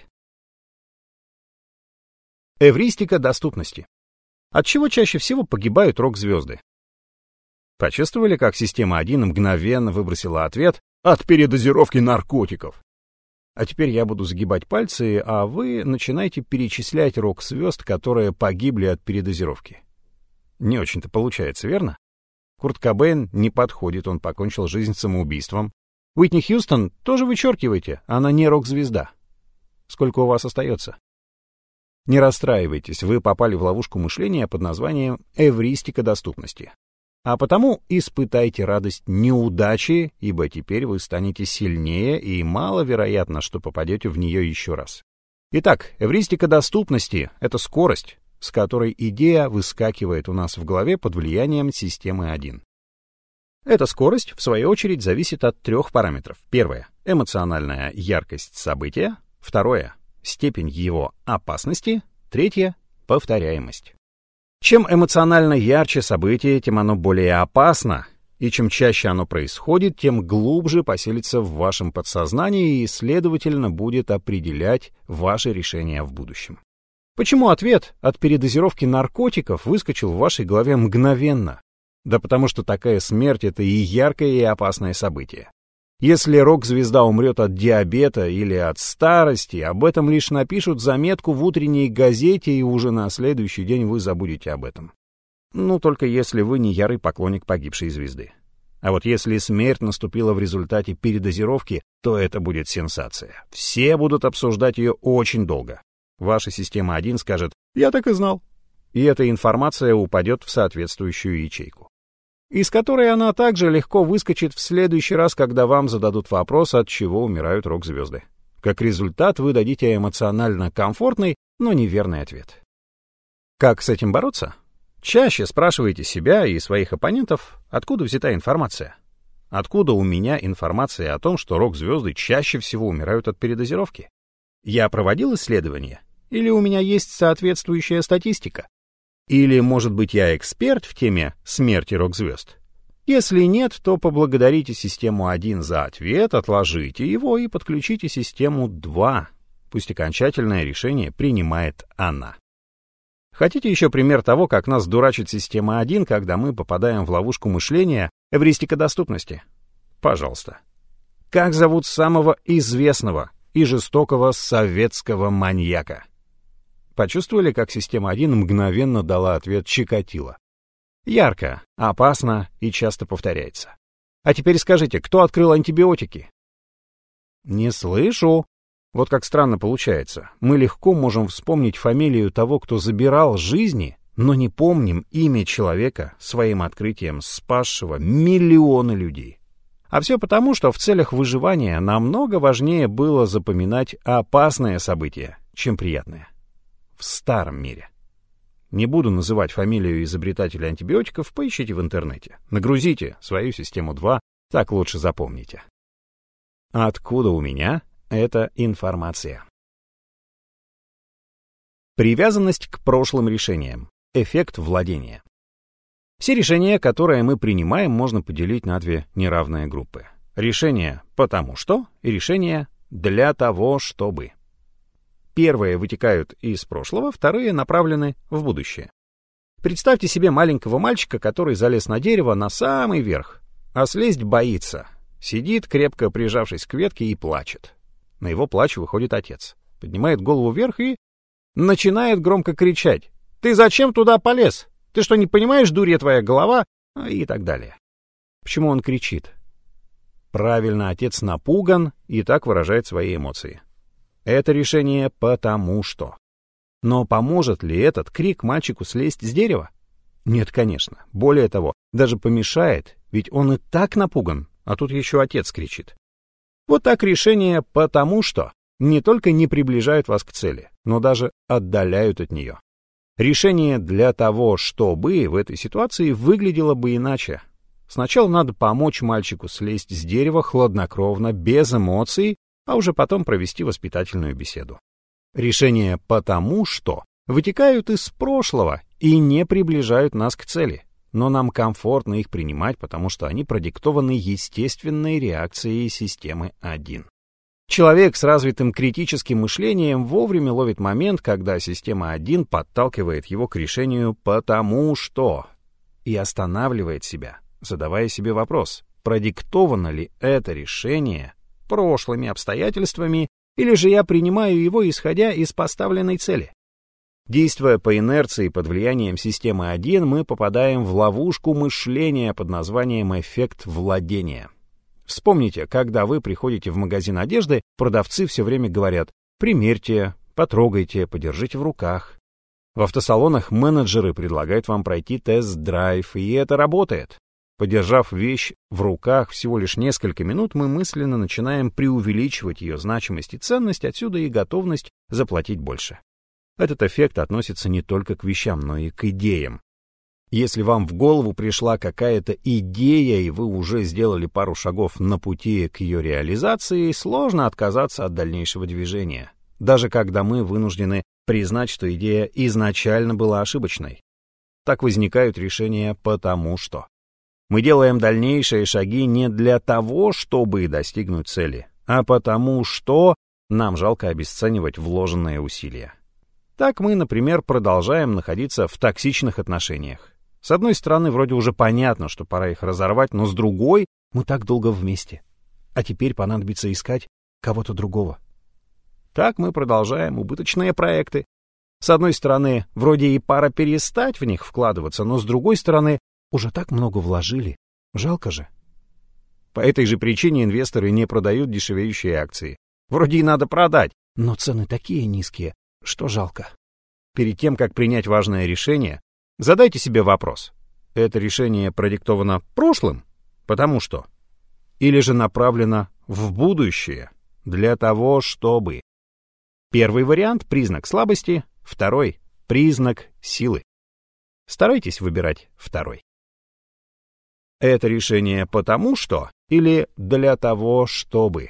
Эвристика доступности. От чего чаще всего погибают рок-звезды? Почувствовали, как система 1 мгновенно выбросила ответ «от передозировки наркотиков»? А теперь я буду загибать пальцы, а вы начинаете перечислять рок-звезд, которые погибли от передозировки. Не очень-то получается, верно? Курт Кобейн не подходит, он покончил жизнь самоубийством. Уитни Хьюстон тоже вычеркивайте, она не рок-звезда. Сколько у вас остается? Не расстраивайтесь, вы попали в ловушку мышления под названием эвристика доступности. А потому испытайте радость неудачи, ибо теперь вы станете сильнее, и маловероятно, что попадете в нее еще раз. Итак, эвристика доступности — это скорость, с которой идея выскакивает у нас в голове под влиянием системы 1. Эта скорость, в свою очередь, зависит от 3 параметров. Первое — эмоциональная яркость события. Второе — степень его опасности. Третье — повторяемость. Чем эмоционально ярче событие, тем оно более опасно, и чем чаще оно происходит, тем глубже поселится в вашем подсознании и, следовательно, будет определять ваши решения в будущем. Почему ответ от передозировки наркотиков выскочил в вашей голове мгновенно? Да потому что такая смерть — это и яркое, и опасное событие. Если рок-звезда умрет от диабета или от старости, об этом лишь напишут заметку в утренней газете, и уже на следующий день вы забудете об этом. Ну, только если вы не ярый поклонник погибшей звезды. А вот если смерть наступила в результате передозировки, то это будет сенсация. Все будут обсуждать ее очень долго. Ваша система 1 скажет «Я так и знал». И эта информация упадет в соответствующую ячейку, из которой она также легко выскочит в следующий раз, когда вам зададут вопрос, от чего умирают рок-звезды. Как результат, вы дадите эмоционально комфортный, но неверный ответ. Как с этим бороться? Чаще спрашивайте себя и своих оппонентов, откуда взята информация. Откуда у меня информация о том, что рок-звезды чаще всего умирают от передозировки? Я проводил исследования? Или у меня есть соответствующая статистика? Или, может быть, я эксперт в теме смерти рок-звезд? Если нет, то поблагодарите систему 1 за ответ, отложите его и подключите систему 2. Пусть окончательное решение принимает она. Хотите еще пример того, как нас дурачит система 1, когда мы попадаем в ловушку мышления эвристикодоступности? Пожалуйста. Как зовут самого известного и жестокого советского маньяка? Почувствовали, как система 1 мгновенно дала ответ Чикатило? Ярко, опасно и часто повторяется. А теперь скажите, кто открыл антибиотики? Не слышу. Вот как странно получается. Мы легко можем вспомнить фамилию того, кто забирал жизни, но не помним имя человека, своим открытием спасшего миллионы людей. А все потому, что в целях выживания намного важнее было запоминать опасные события, чем приятные. В старом мире. Не буду называть фамилию изобретателя антибиотиков, поищите в интернете. Нагрузите свою систему 2, так лучше запомните. Откуда у меня эта информация? Привязанность к прошлым решениям. Эффект владения. Все решения, которые мы принимаем, можно поделить на две неравные группы. Решения «потому что» и решения «для того, чтобы». Первые вытекают из прошлого, вторые направлены в будущее. Представьте себе маленького мальчика, который залез на дерево на самый верх, а слезть боится. Сидит, крепко прижавшись к ветке, и плачет. На его плач выходит отец. Поднимает голову вверх и начинает громко кричать: «Ты зачем туда полез? Ты что, не понимаешь, дурья твоя голова?» И так далее. Почему он кричит? Правильно, отец напуган и так выражает свои эмоции. Это решение «потому что». Но поможет ли этот крик мальчику слезть с дерева? Нет, конечно. Более того, даже помешает, ведь он и так напуган, а тут еще отец кричит. Вот так решение «потому что» не только не приближают вас к цели, но даже отдаляют от нее. Решение «для того, чтобы» в этой ситуации выглядело бы иначе. Сначала надо помочь мальчику слезть с дерева хладнокровно, без эмоций, а уже потом провести воспитательную беседу. Решения «потому что» вытекают из прошлого и не приближают нас к цели, но нам комфортно их принимать, потому что они продиктованы естественной реакцией системы 1. Человек с развитым критическим мышлением вовремя ловит момент, когда система 1 подталкивает его к решению «потому что» и останавливает себя, задавая себе вопрос, продиктовано ли это решение прошлыми обстоятельствами, или же я принимаю его, исходя из поставленной цели. Действуя по инерции под влиянием системы 1, мы попадаем в ловушку мышления под названием эффект владения. Вспомните, когда вы приходите в магазин одежды, продавцы все время говорят: примерьте, потрогайте, подержите в руках. В автосалонах менеджеры предлагают вам пройти тест-драйв, и это работает. Подержав вещь в руках всего лишь несколько минут, мы мысленно начинаем преувеличивать ее значимость и ценность, отсюда и готовность заплатить больше. Этот эффект относится не только к вещам, но и к идеям. Если вам в голову пришла какая-то идея, и вы уже сделали пару шагов на пути к ее реализации, сложно отказаться от дальнейшего движения, даже когда мы вынуждены признать, что идея изначально была ошибочной. Так возникают решения «потому что». Мы делаем дальнейшие шаги не для того, чтобы достигнуть цели, а потому что нам жалко обесценивать вложенные усилия. Так мы, например, продолжаем находиться в токсичных отношениях. С одной стороны, вроде уже понятно, что пора их разорвать, но с другой, мы так долго вместе. а теперь понадобится искать кого-то другого. Так мы продолжаем убыточные проекты. С одной стороны, вроде и пора перестать в них вкладываться, но с другой стороны, уже так много вложили. Жалко же. По этой же причине инвесторы не продают дешевеющие акции. Вроде и надо продать, но цены такие низкие, что жалко. Перед тем, как принять важное решение, задайте себе вопрос. Это решение продиктовано прошлым? Потому что? Или же направлено в будущее? Для того, чтобы... Первый вариант — признак слабости, второй — признак силы. Старайтесь выбирать второй. Это решение потому что или для того, чтобы?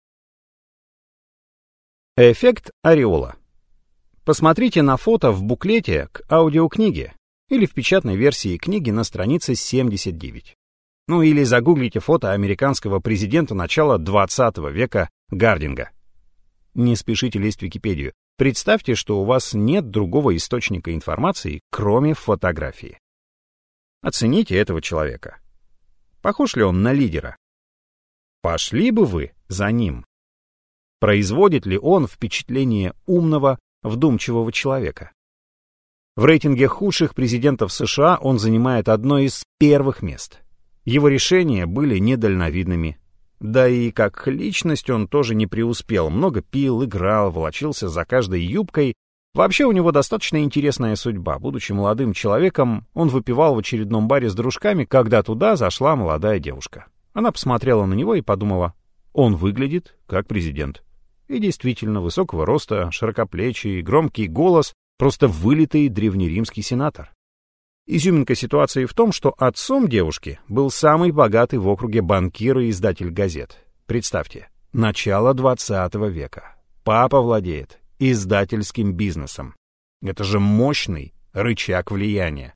Эффект ореола. Посмотрите на фото в буклете к аудиокниге или в печатной версии книги на странице 79. Ну или загуглите фото американского президента начала 20 века Гардинга. Не спешите лезть в Википедию. Представьте, что у вас нет другого источника информации, кроме фотографии. Оцените этого человека. Похож ли он на лидера? Пошли бы вы за ним? Производит ли он впечатление умного, вдумчивого человека? В рейтинге худших президентов США он занимает одно из первых мест. Его решения были недальновидными. Да и как личность он тоже не преуспел. Много пил, играл, волочился за каждой юбкой. Вообще у него достаточно интересная судьба. Будучи молодым человеком, он выпивал в очередном баре с дружками, когда туда зашла молодая девушка. Она посмотрела на него и подумала, он выглядит как президент. И действительно, высокого роста, широкоплечий, громкий голос, просто вылитый древнеримский сенатор. Изюминка ситуации в том, что отцом девушки был самый богатый в округе банкир и издатель газет. Представьте, начало 20 века. Папа владеет издательским бизнесом. Это же мощный рычаг влияния.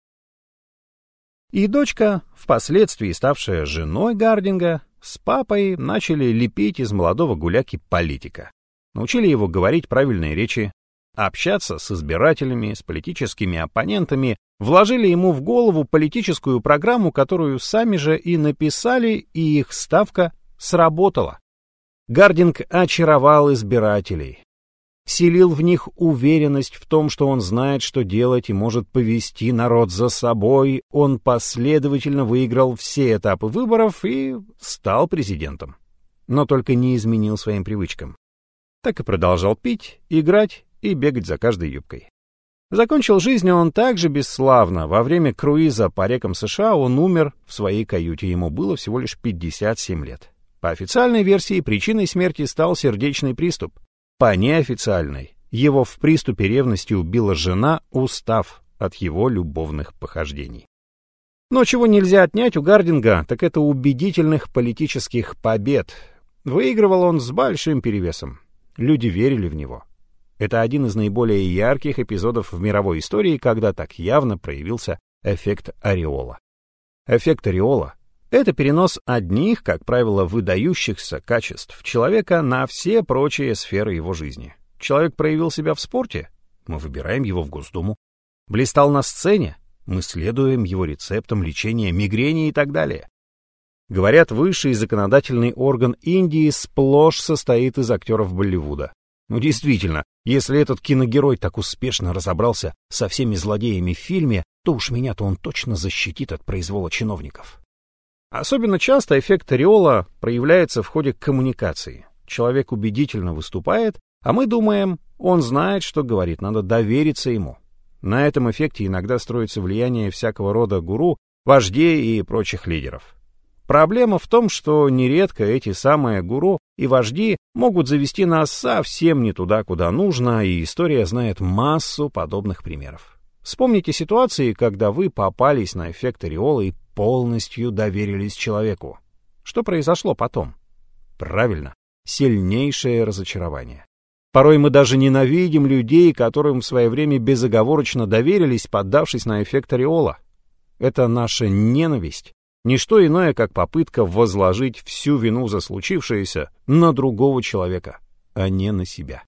И дочка, впоследствии ставшая женой Гардинга, с папой начали лепить из молодого гуляки политика. Научили его говорить правильные речи, общаться с избирателями, с политическими оппонентами, вложили ему в голову политическую программу, которую сами же и написали, и их ставка сработала. Гардинг очаровал избирателей, вселил в них уверенность в том, что он знает, что делать и может повести народ за собой. Он последовательно выиграл все этапы выборов и стал президентом. Но только не изменил своим привычкам. Так и продолжал пить, играть и бегать за каждой юбкой. Закончил жизнь он также бесславно. Во время круиза по рекам США он умер в своей каюте. Ему было всего лишь 57 лет. По официальной версии причиной смерти стал сердечный приступ. По неофициальной, его в приступе ревности убила жена, устав от его любовных похождений. Но чего нельзя отнять у Гардинга, так это убедительных политических побед. Выигрывал он с большим перевесом. Люди верили в него. Это один из наиболее ярких эпизодов в мировой истории, когда так явно проявился эффект ореола. Эффект ореола — это перенос одних, как правило, выдающихся качеств человека на все прочие сферы его жизни. Человек проявил себя в спорте — мы выбираем его в Госдуму. Блистал на сцене — мы следуем его рецептам лечения мигрени и так далее. Говорят, высший законодательный орган Индии сплошь состоит из актеров Болливуда. Ну действительно, если этот киногерой так успешно разобрался со всеми злодеями в фильме, то уж меня-то он точно защитит от произвола чиновников. Особенно часто эффект ореола проявляется в ходе коммуникации. Человек убедительно выступает, а мы думаем, он знает, что говорит, надо довериться ему. На этом эффекте иногда строится влияние всякого рода гуру, вождей и прочих лидеров. Проблема в том, что нередко эти самые гуру и вожди могут завести нас совсем не туда, куда нужно, и история знает массу подобных примеров. Вспомните ситуации, когда вы попались на эффект ореола и полностью доверились человеку. Что произошло потом? Правильно, сильнейшее разочарование. Порой мы даже ненавидим людей, которым в свое время безоговорочно доверились, поддавшись на эффект ореола. Это наша ненависть. Не что иное, как попытка возложить всю вину за случившееся на другого человека, а не на себя.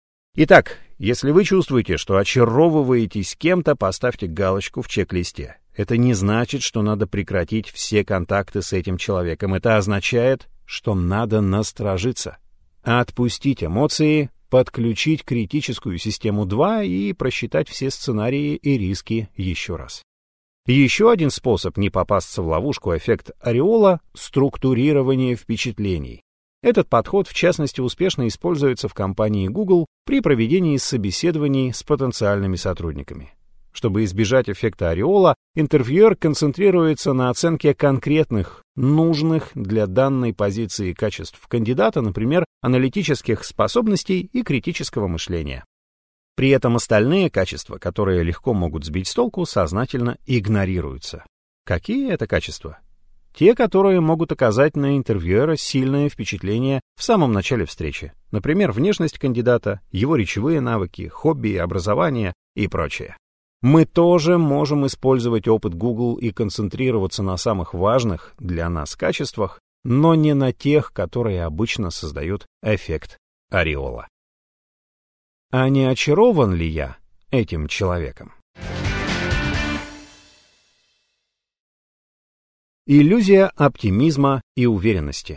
Итак, если вы чувствуете, что очаровываетесь кем-то, поставьте галочку в чек-листе. Это не значит, что надо прекратить все контакты с этим человеком. Это означает, что надо насторожиться, отпустить эмоции, подключить критическую систему 2 и просчитать все сценарии и риски еще раз. Еще один способ не попасться в ловушку эффект ореола — структурирование впечатлений. Этот подход, в частности, успешно используется в компании Google при проведении собеседований с потенциальными сотрудниками. Чтобы избежать эффекта ореола, интервьюер концентрируется на оценке конкретных, нужных для данной позиции качеств кандидата, например, аналитических способностей и критического мышления. При этом остальные качества, которые легко могут сбить с толку, сознательно игнорируются. Какие это качества? Те, которые могут оказать на интервьюера сильное впечатление в самом начале встречи. Например, внешность кандидата, его речевые навыки, хобби, образование и прочее. Мы тоже можем использовать опыт Google и концентрироваться на самых важных для нас качествах, но не на тех, которые обычно создают эффект ореола. А не очарован ли я этим человеком? Иллюзия оптимизма и уверенности.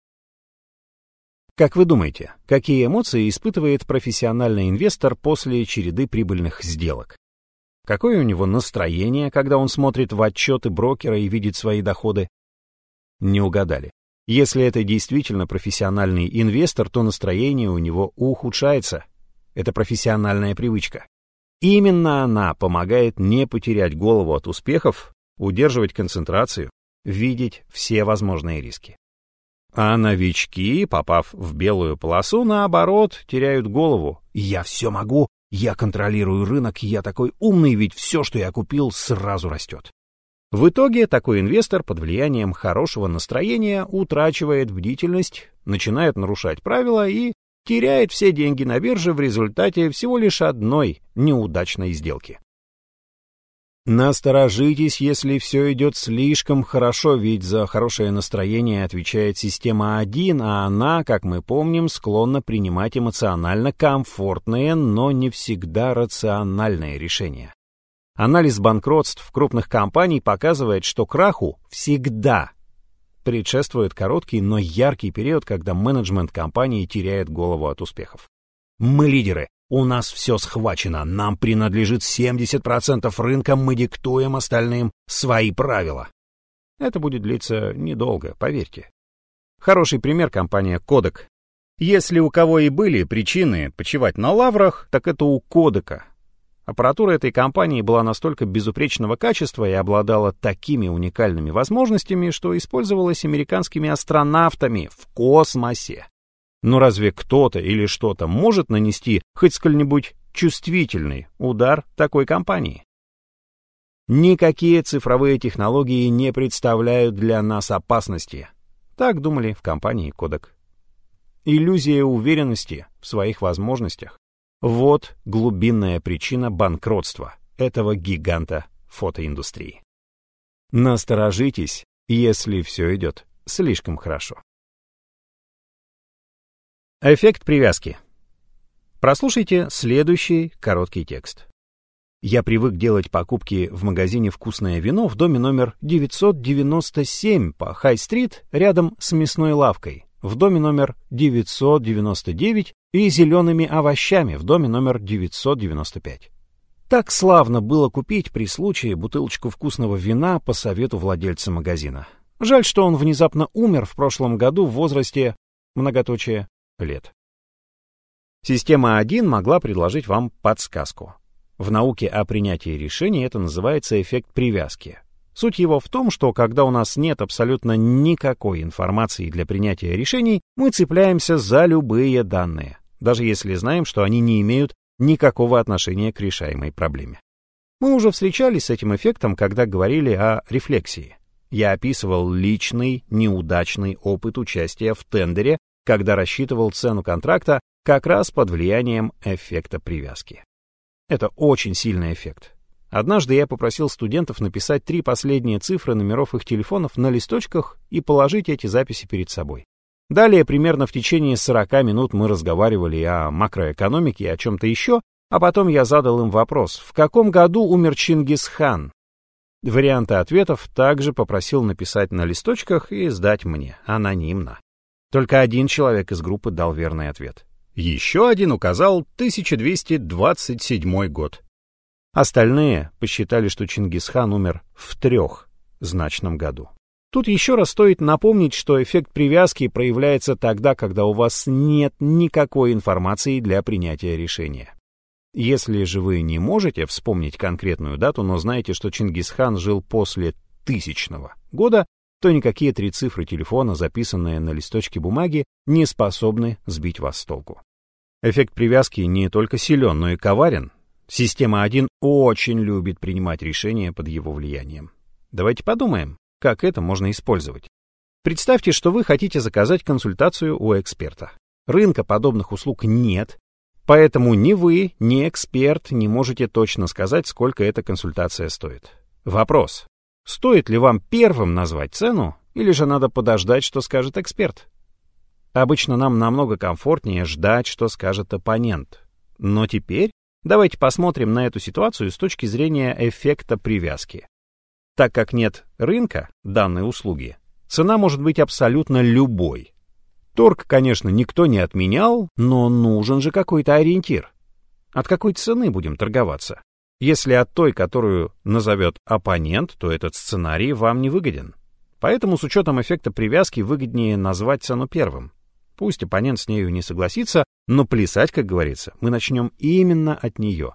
Как вы думаете, какие эмоции испытывает профессиональный инвестор после череды прибыльных сделок? Какое у него настроение, когда он смотрит в отчеты брокера и видит свои доходы? Не угадали. Если это действительно профессиональный инвестор, то настроение у него ухудшается. Это профессиональная привычка. Именно она помогает не потерять голову от успехов, удерживать концентрацию, видеть все возможные риски. А новички, попав в белую полосу, наоборот, теряют голову. «Я все могу, я контролирую рынок, я такой умный, ведь все, что я купил, сразу растет». В итоге такой инвестор под влиянием хорошего настроения утрачивает бдительность, начинает нарушать правила и теряет все деньги на бирже в результате всего лишь одной неудачной сделки. Насторожитесь, если все идет слишком хорошо, ведь за хорошее настроение отвечает система 1, а она, как мы помним, склонна принимать эмоционально комфортные, но не всегда рациональные решения. Анализ банкротств крупных компаний показывает, что краху всегда предшествует короткий, но яркий период, когда менеджмент компании теряет голову от успехов. Мы лидеры. У нас все схвачено, нам принадлежит 70% рынка, мы диктуем остальным свои правила. Это будет длиться недолго, поверьте. Хороший пример — компания Kodak. Если у кого и были причины почивать на лаврах, так это у Kodak. Аппаратура этой компании была настолько безупречного качества и обладала такими уникальными возможностями, что использовалась американскими астронавтами в космосе. Но разве кто-то или что-то может нанести хоть сколь-нибудь чувствительный удар такой компании? Никакие цифровые технологии не представляют для нас опасности. Так думали в компании Kodak. Иллюзия уверенности в своих возможностях — вот глубинная причина банкротства этого гиганта фотоиндустрии. Насторожитесь, если все идет слишком хорошо. Эффект привязки. Прослушайте следующий короткий текст. Я привык делать покупки в магазине «Вкусное вино» в доме номер 997 по Хай-стрит рядом с мясной лавкой, в доме номер 999 и зелеными овощами в доме номер 995. Так славно было купить при случае бутылочку вкусного вина по совету владельца магазина. Жаль, что он внезапно умер в прошлом году в возрасте, многоточие, лет. Система 1 могла предложить вам подсказку. В науке о принятии решений это называется эффект привязки. Суть его в том, что когда у нас нет абсолютно никакой информации для принятия решений, мы цепляемся за любые данные, даже если знаем, что они не имеют никакого отношения к решаемой проблеме. Мы уже встречались с этим эффектом, когда говорили о рефлексии. Я описывал личный неудачный опыт участия в тендере, когда рассчитывал цену контракта как раз под влиянием эффекта привязки. Это очень сильный эффект. Однажды я попросил студентов написать 3 последние цифры номеров их телефонов на листочках и положить эти записи перед собой. Далее, примерно в течение 40 минут мы разговаривали о макроэкономике и о чем-то еще, а потом я задал им вопрос: в каком году умер Чингисхан? Варианты ответов также попросил написать на листочках и сдать мне, анонимно. Только один человек из группы дал верный ответ. Еще один указал 1227 год. Остальные посчитали, что Чингисхан умер в трехзначном году. Тут еще раз стоит напомнить, что эффект привязки проявляется тогда, когда у вас нет никакой информации для принятия решения. Если же вы не можете вспомнить конкретную дату, но знаете, что Чингисхан жил после 1000 года, то никакие 3 цифры телефона, записанные на листочке бумаги, не способны сбить вас с толку. Эффект привязки не только силен, но и коварен. Система 1 очень любит принимать решения под его влиянием. Давайте подумаем, как это можно использовать. Представьте, что вы хотите заказать консультацию у эксперта. Рынка подобных услуг нет, поэтому ни вы, ни эксперт не можете точно сказать, сколько эта консультация стоит. Вопрос: стоит ли вам первым назвать цену, или же надо подождать, что скажет эксперт? Обычно нам намного комфортнее ждать, что скажет оппонент. Но теперь давайте посмотрим на эту ситуацию с точки зрения эффекта привязки. Так как нет рынка данной услуги, цена может быть абсолютно любой. Торг, конечно, никто не отменял, но нужен же какой-то ориентир. От какой цены будем торговаться? Если от той, которую назовет оппонент, то этот сценарий вам не выгоден. Поэтому с учетом эффекта привязки выгоднее назвать цену первым. Пусть оппонент с нею не согласится, но плясать, как говорится, мы начнем именно от нее.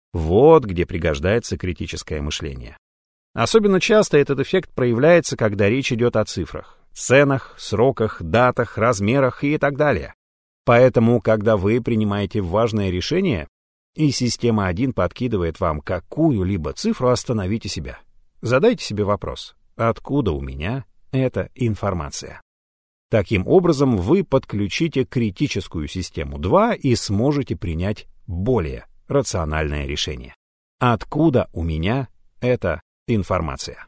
Вот где пригождается критическое мышление. Особенно часто этот эффект проявляется, когда речь идет о цифрах, ценах, сроках, датах, размерах и так далее. Поэтому, когда вы принимаете важное решение, и система 1 подкидывает вам какую-либо цифру, остановите себя. Задайте себе вопрос: откуда у меня эта информация? Таким образом, вы подключите критическую систему 2 и сможете принять более рациональное решение. Откуда у меня эта информация?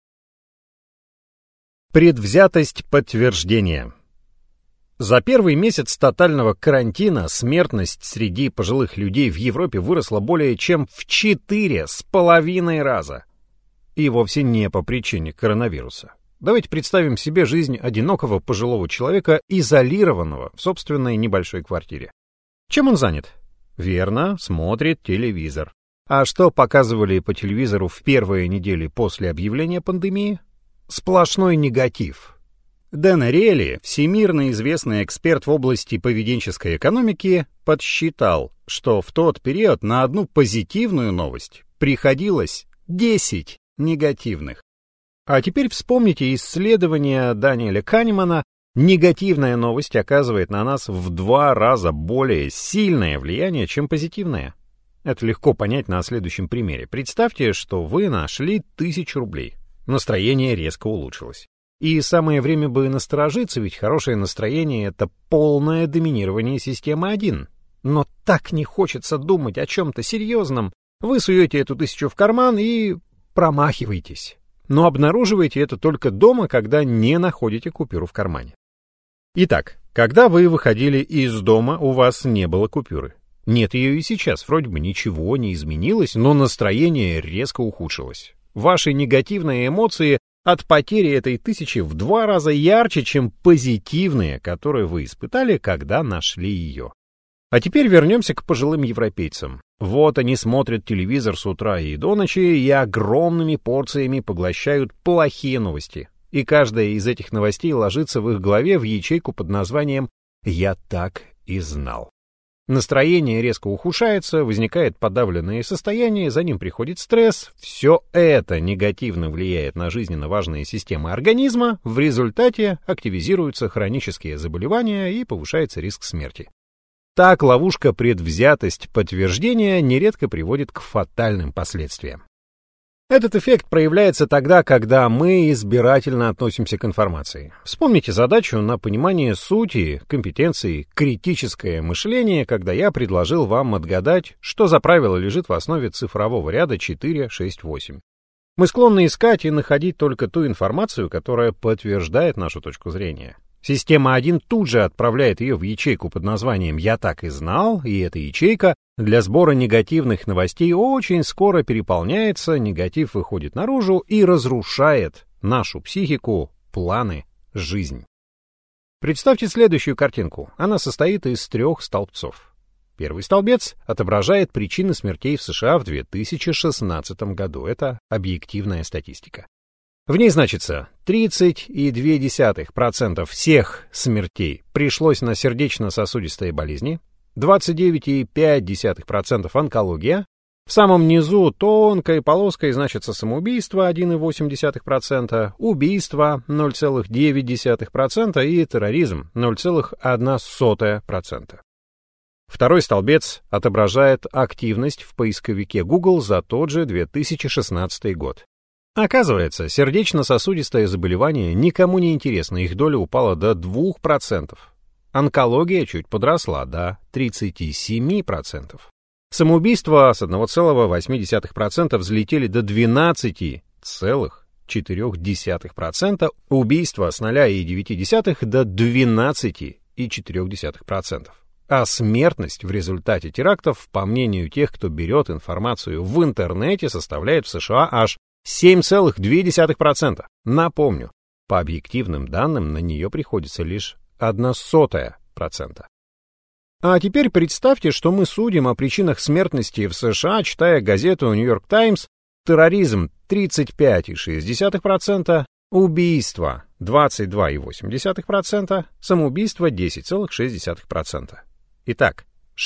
Предвзятость подтверждения. За первый месяц тотального карантина смертность среди пожилых людей в Европе выросла более чем в 4,5 раза. И вовсе не по причине коронавируса. Давайте представим себе жизнь одинокого пожилого человека, изолированного в собственной небольшой квартире. Чем он занят? Верно, смотрит телевизор. А что показывали по телевизору в первые недели после объявления пандемии? Сплошной негатив. Дэн Ариэли, всемирно известный эксперт в области поведенческой экономики, подсчитал, что в тот период на одну позитивную новость приходилось 10 негативных. А теперь вспомните исследование Даниэля Канемана. Негативная новость оказывает на нас в 2 раза более сильное влияние, чем позитивная. Это легко понять на следующем примере. Представьте, что вы нашли 1000 рублей. Настроение резко улучшилось. И самое время бы насторожиться, ведь хорошее настроение — это полное доминирование системы 1. Но так не хочется думать о чем-то серьезном. Вы суете эту 1000 в карман и промахиваетесь. Но обнаруживаете это только дома, когда не находите купюру в кармане. Итак, когда вы выходили из дома, у вас не было купюры. Нет ее и сейчас, вроде бы ничего не изменилось, но настроение резко ухудшилось. Ваши негативные эмоции от потери этой 1000 в 2 раза ярче, чем позитивные, которые вы испытали, когда нашли ее. А теперь вернемся к пожилым европейцам. Вот они смотрят телевизор с утра и до ночи и огромными порциями поглощают плохие новости. И каждая из этих новостей ложится в их голове в ячейку под названием «Я так и знал». Настроение резко ухудшается, возникает подавленное состояние, за ним приходит стресс. Все это негативно влияет на жизненно важные системы организма, в результате активизируются хронические заболевания и повышается риск смерти. Так ловушка предвзятость подтверждения нередко приводит к фатальным последствиям. Этот эффект проявляется тогда, когда мы избирательно относимся к информации. Вспомните задачу на понимание сути, компетенции, критическое мышление, когда я предложил вам отгадать, что за правило лежит в основе цифрового ряда 4, 6, 8. Мы склонны искать и находить только ту информацию, которая подтверждает нашу точку зрения. Система 1 тут же отправляет ее в ячейку под названием «Я так и знал», и эта ячейка для сбора негативных новостей очень скоро переполняется, негатив выходит наружу и разрушает нашу психику, планы, жизнь. Представьте следующую картинку. Она состоит из 3 столбцов. Первый столбец отображает причины смертей в США в 2016 году. Это объективная статистика. В ней значится 30,2% всех смертей пришлось на сердечно-сосудистые болезни, 29,5% онкология, в самом низу тонкой полоской значится самоубийство 1,8%, убийство 0,9% и терроризм 0,1%. Второй столбец отображает активность в поисковике Google за тот же 2016 год. Оказывается, сердечно-сосудистое заболевание никому не интересно, их доля упала до 2%. Онкология чуть подросла до 37%. Самоубийства с 1,8% взлетели до 12,4%, убийства с 0,9% до 12,4%. А смертность в результате терактов, по мнению тех, кто берет информацию в интернете, составляет в США аж 7,2%. Напомню, по объективным данным на нее приходится лишь 0,01%. А теперь представьте, что мы судим о причинах смертности в США, читая газету New York Times: терроризм 35,6%, убийство 22,8%, самоубийство 10,6%. Итак,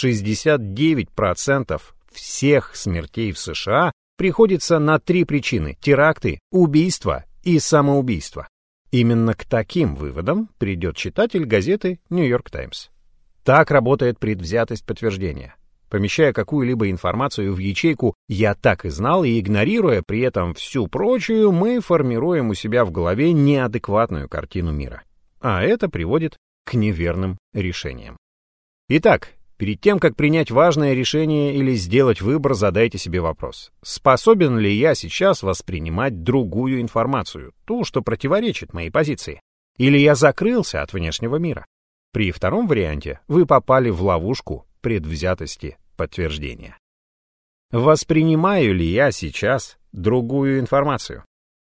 69% всех смертей в США приходится на 3 причины: теракты, убийства и самоубийства. Именно к таким выводам придет читатель газеты New York Times. Так работает предвзятость подтверждения. Помещая какую-либо информацию в ячейку «я так и знал» и игнорируя при этом всю прочую, мы формируем у себя в голове неадекватную картину мира. А это приводит к неверным решениям. Итак, перед тем, как принять важное решение или сделать выбор, задайте себе вопрос: способен ли я сейчас воспринимать другую информацию, ту, что противоречит моей позиции? Или я закрылся от внешнего мира? При втором варианте вы попали в ловушку предвзятости подтверждения. Воспринимаю ли я сейчас другую информацию?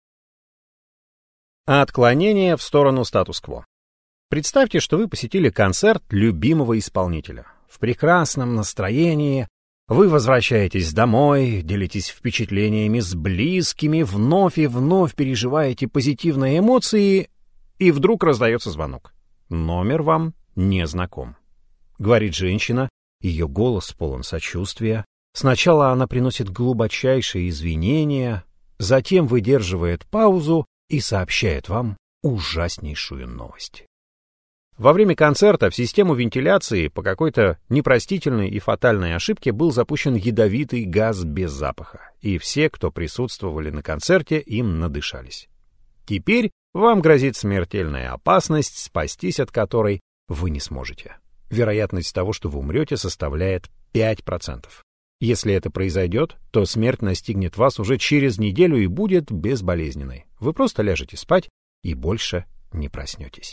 Отклонение в сторону статус-кво. Представьте, что вы посетили концерт любимого исполнителя. В прекрасном настроении вы возвращаетесь домой, делитесь впечатлениями с близкими, вновь и вновь переживаете позитивные эмоции, и вдруг раздается звонок. Номер вам не знаком. Говорит женщина, ее голос полон сочувствия. Сначала она приносит глубочайшие извинения, затем выдерживает паузу и сообщает вам ужаснейшую новость. Во время концерта в систему вентиляции по какой-то непростительной и фатальной ошибке был запущен ядовитый газ без запаха, и все, кто присутствовали на концерте, им надышались. Теперь вам грозит смертельная опасность, спастись от которой вы не сможете. Вероятность того, что вы умрете, составляет 5%. Если это произойдет, то смерть настигнет вас уже через неделю и будет безболезненной. Вы просто ляжете спать и больше не проснетесь.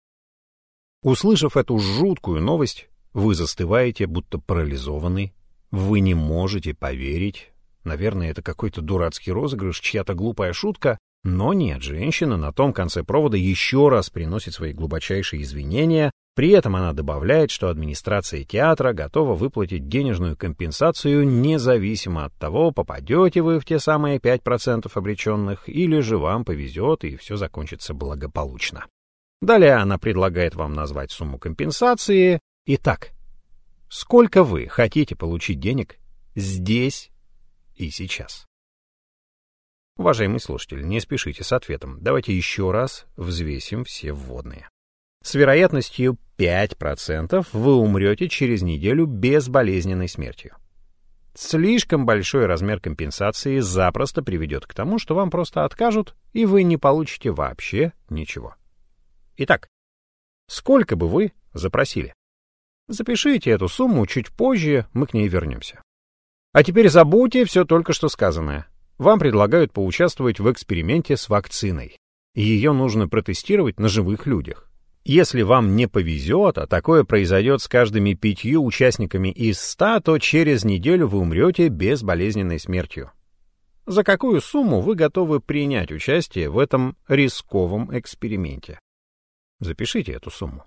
Услышав эту жуткую новость, вы застываете, будто парализованный. Вы не можете поверить. Наверное, это какой-то дурацкий розыгрыш, чья-то глупая шутка. Но нет, женщина на том конце провода еще раз приносит свои глубочайшие извинения. При этом она добавляет, что администрация театра готова выплатить денежную компенсацию независимо от того, попадете вы в те самые 5% обреченных, или же вам повезет и все закончится благополучно. Далее она предлагает вам назвать сумму компенсации. Итак, сколько вы хотите получить денег здесь и сейчас? Уважаемый слушатель, не спешите с ответом. Давайте еще раз взвесим все вводные. С вероятностью 5% вы умрете через неделю безболезненной смертью. Слишком большой размер компенсации запросто приведет к тому, что вам просто откажут, и вы не получите вообще ничего. Итак, сколько бы вы запросили? Запишите эту сумму, чуть позже мы к ней вернемся. А теперь забудьте все только что сказанное. Вам предлагают поучаствовать в эксперименте с вакциной. Ее нужно протестировать на живых людях. Если вам не повезет, а такое произойдет с каждыми 5 участниками из 100, то через неделю вы умрете безболезненной смертью. За какую сумму вы готовы принять участие в этом рисковом эксперименте? Запишите эту сумму.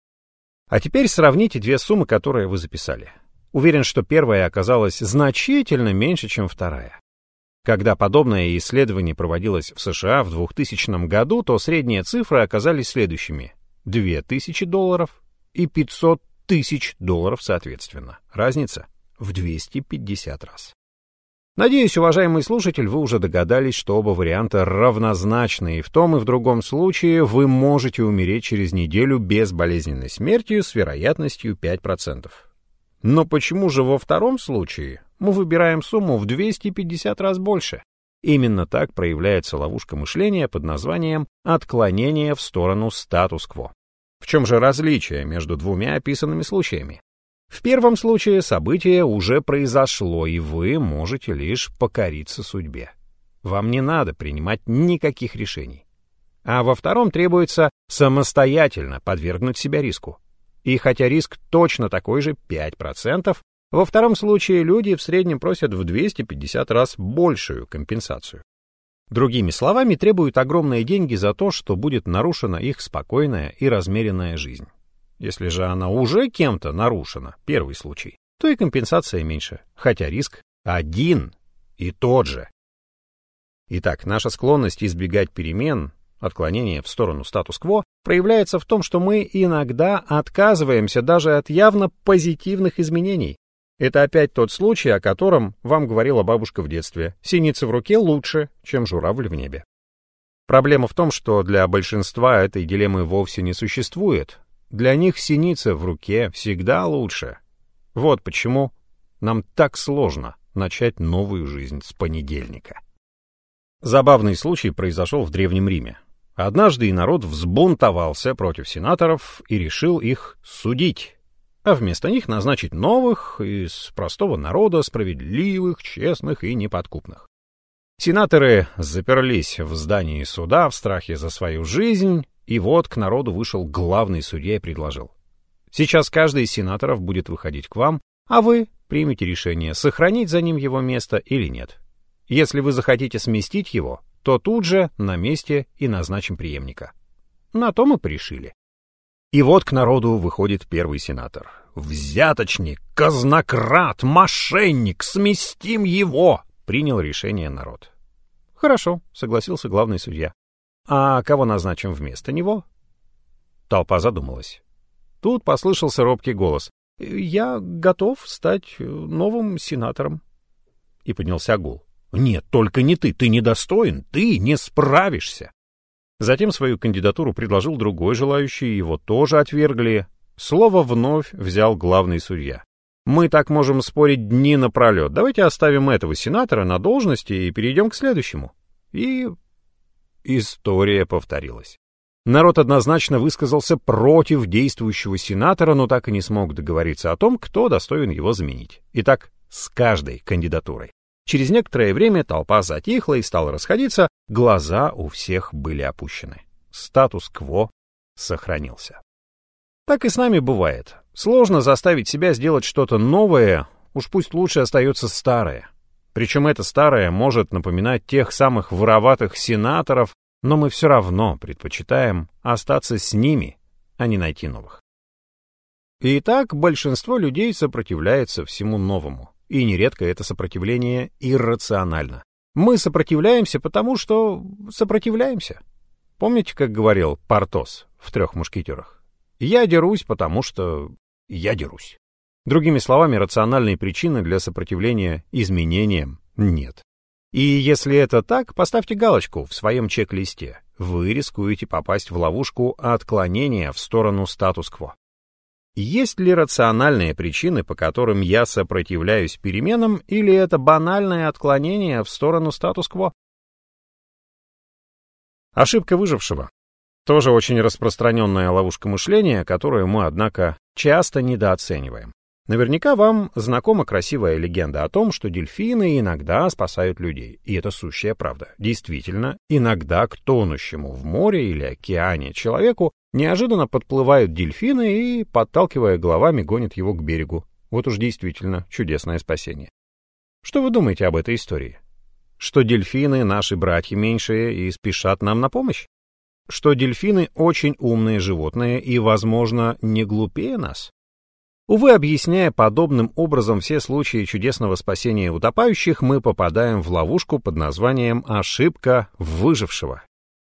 А теперь сравните две суммы, которые вы записали. Уверен, что первая оказалась значительно меньше, чем вторая. Когда подобное исследование проводилось в США в 2000 году, то средние цифры оказались следующими: $2000 и $500 000 соответственно. Разница в 250 раз. Надеюсь, уважаемый слушатель, вы уже догадались, что оба варианта равнозначны, и в том и в другом случае вы можете умереть через неделю безболезненной смертью с вероятностью 5%. Но почему же во втором случае мы выбираем сумму в 250 раз больше? Именно так проявляется ловушка мышления под названием «отклонение в сторону статус-кво». В чем же различие между двумя описанными случаями? В первом случае событие уже произошло, и вы можете лишь покориться судьбе. Вам не надо принимать никаких решений. А во втором требуется самостоятельно подвергнуть себя риску. И хотя риск точно такой же 5%, во втором случае люди в среднем просят в 250 раз большую компенсацию. Другими словами, требуют огромные деньги за то, что будет нарушена их спокойная и размеренная жизнь. Если же она уже кем-то нарушена, первый случай, то и компенсация меньше, хотя риск один и тот же. Итак, наша склонность избегать перемен, отклонение в сторону статус-кво, проявляется в том, что мы иногда отказываемся даже от явно позитивных изменений. Это опять тот случай, о котором вам говорила бабушка в детстве. Синица в руке лучше, чем журавль в небе. Проблема в том, что для большинства этой дилеммы вовсе не существует. Для них синица в руке всегда лучше. Вот почему нам так сложно начать новую жизнь с понедельника. Забавный случай произошел в Древнем Риме. Однажды и народ взбунтовался против сенаторов и решил их судить, а вместо них назначить новых, из простого народа, справедливых, честных и неподкупных. Сенаторы заперлись в здании суда в страхе за свою жизнь, и вот к народу вышел главный судья и предложил: сейчас каждый из сенаторов будет выходить к вам, а вы примете решение, сохранить за ним его место или нет. Если вы захотите сместить его, то тут же на месте и назначим преемника. На то мы порешили. И вот к народу выходит первый сенатор. «Взяточник, казнократ, мошенник, сместим его!» Принял решение народ. «Хорошо», — согласился главный судья. «А кого назначим вместо него?» Толпа задумалась. Тут послышался робкий голос: «Я готов стать новым сенатором». И поднялся гул. «Нет, только не ты недостоин, ты не справишься». Затем свою кандидатуру предложил другой желающий, его тоже отвергли. Слово вновь взял главный судья. «Мы так можем спорить дни напролет. Давайте оставим этого сенатора на должности и перейдем к следующему». И история повторилась. Народ однозначно высказался против действующего сенатора, но так и не смог договориться о том, кто достоин его заменить. Итак, с каждой кандидатурой. Через некоторое время толпа затихла и стала расходиться, глаза у всех были опущены. Статус-кво сохранился. Так и с нами бывает. Сложно заставить себя сделать что-то новое, уж пусть лучше остается старое. Причем это старое может напоминать тех самых вороватых сенаторов, но мы все равно предпочитаем остаться с ними, а не найти новых. Итак, большинство людей сопротивляется всему новому. И нередко это сопротивление иррационально. Мы сопротивляемся, потому что сопротивляемся. Помните, как говорил Портос в «Трех мушкетерах»? «Я дерусь, потому что я дерусь». Другими словами, рациональной причины для сопротивления изменениям нет. И если это так, поставьте галочку в своем чек-листе. Вы рискуете попасть в ловушку отклонения в сторону статус-кво. Есть ли рациональные причины, по которым я сопротивляюсь переменам, или это банальное отклонение в сторону статус-кво? Ошибка выжившего. Тоже очень распространенная ловушка мышления, которую мы, однако, часто недооцениваем. Наверняка вам знакома красивая легенда о том, что дельфины иногда спасают людей. И это сущая правда. Действительно, иногда к тонущему в море или океане человеку неожиданно подплывают дельфины и, подталкивая головами, гонят его к берегу. Вот уж действительно чудесное спасение. Что вы думаете об этой истории? Что дельфины — наши братья меньшие и спешат нам на помощь? что дельфины очень умные животные и, возможно, не глупее нас? Увы, объясняя подобным образом все случаи чудесного спасения утопающих, мы попадаем в ловушку под названием «ошибка выжившего».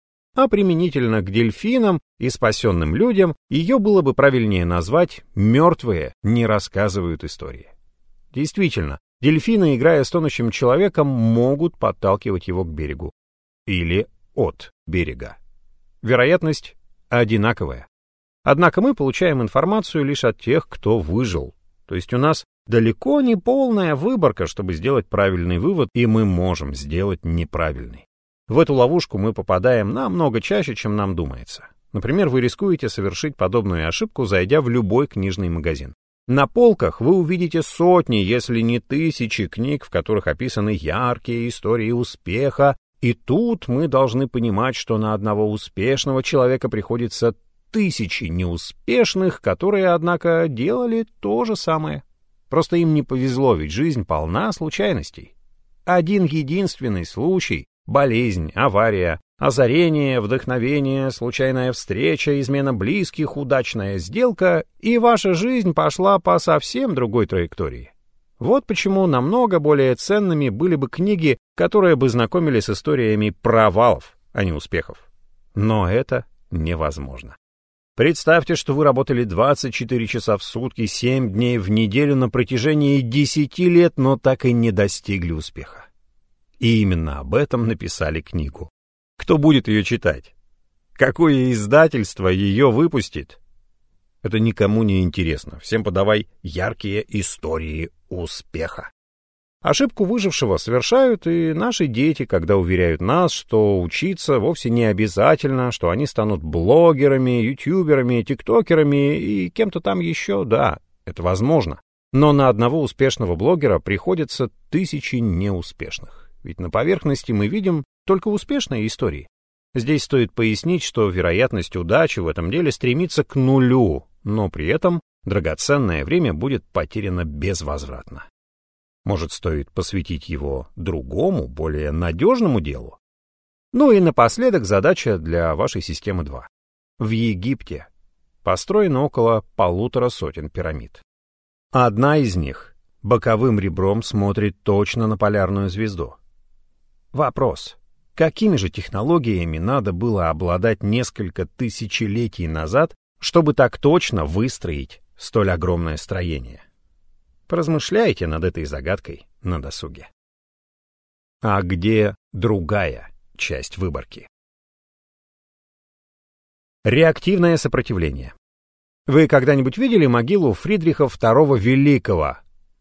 А применительно к дельфинам и спасенным людям ее было бы правильнее назвать «мертвые не рассказывают истории». Действительно, дельфины, играя с тонущим человеком, могут подталкивать его к берегу. Или от берега. Вероятность одинаковая. Однако мы получаем информацию лишь от тех, кто выжил. То есть у нас далеко не полная выборка, чтобы сделать правильный вывод, и мы можем сделать неправильный. В эту ловушку мы попадаем намного чаще, чем нам думается. Например, вы рискуете совершить подобную ошибку, зайдя в любой книжный магазин. На полках вы увидите сотни, если не тысячи книг, в которых описаны яркие истории успеха, и тут мы должны понимать, что на одного успешного человека приходится тысячи неуспешных, которые, однако, делали то же самое. Просто им не повезло, ведь жизнь полна случайностей. Один единственный случай — болезнь, авария, озарение, вдохновение, случайная встреча, измена близких, удачная сделка, и ваша жизнь пошла по совсем другой траектории. Вот почему намного более ценными были бы книги, которые бы знакомили с историями провалов, а не успехов. Но это невозможно. Представьте, что вы работали 24 часа в сутки, 7 дней в неделю на протяжении 10 лет, но так и не достигли успеха. И именно об этом написали книгу. Кто будет ее читать? Какое издательство ее выпустит? Это никому не интересно. Всем подавай яркие истории успеха. Ошибку выжившего совершают и наши дети, когда уверяют нас, что учиться вовсе не обязательно, что они станут блогерами, ютуберами, тиктокерами и кем-то там еще. Да, это возможно. Но на одного успешного блогера приходится тысячи неуспешных. Ведь на поверхности мы видим только успешные истории. Здесь стоит пояснить, что вероятность удачи в этом деле стремится к нулю, но при этом драгоценное время будет потеряно безвозвратно. Может, стоит посвятить его другому, более надежному делу? Ну и напоследок задача для вашей системы 2. В Египте построено около 150 пирамид. Одна из них боковым ребром смотрит точно на полярную звезду. Вопрос: какими же технологиями надо было обладать несколько тысячелетий назад, чтобы так точно выстроить столь огромное строение? Поразмышляйте над этой загадкой на досуге. А где другая часть выборки? Реактивное сопротивление. Вы когда-нибудь видели могилу Фридриха II Великого,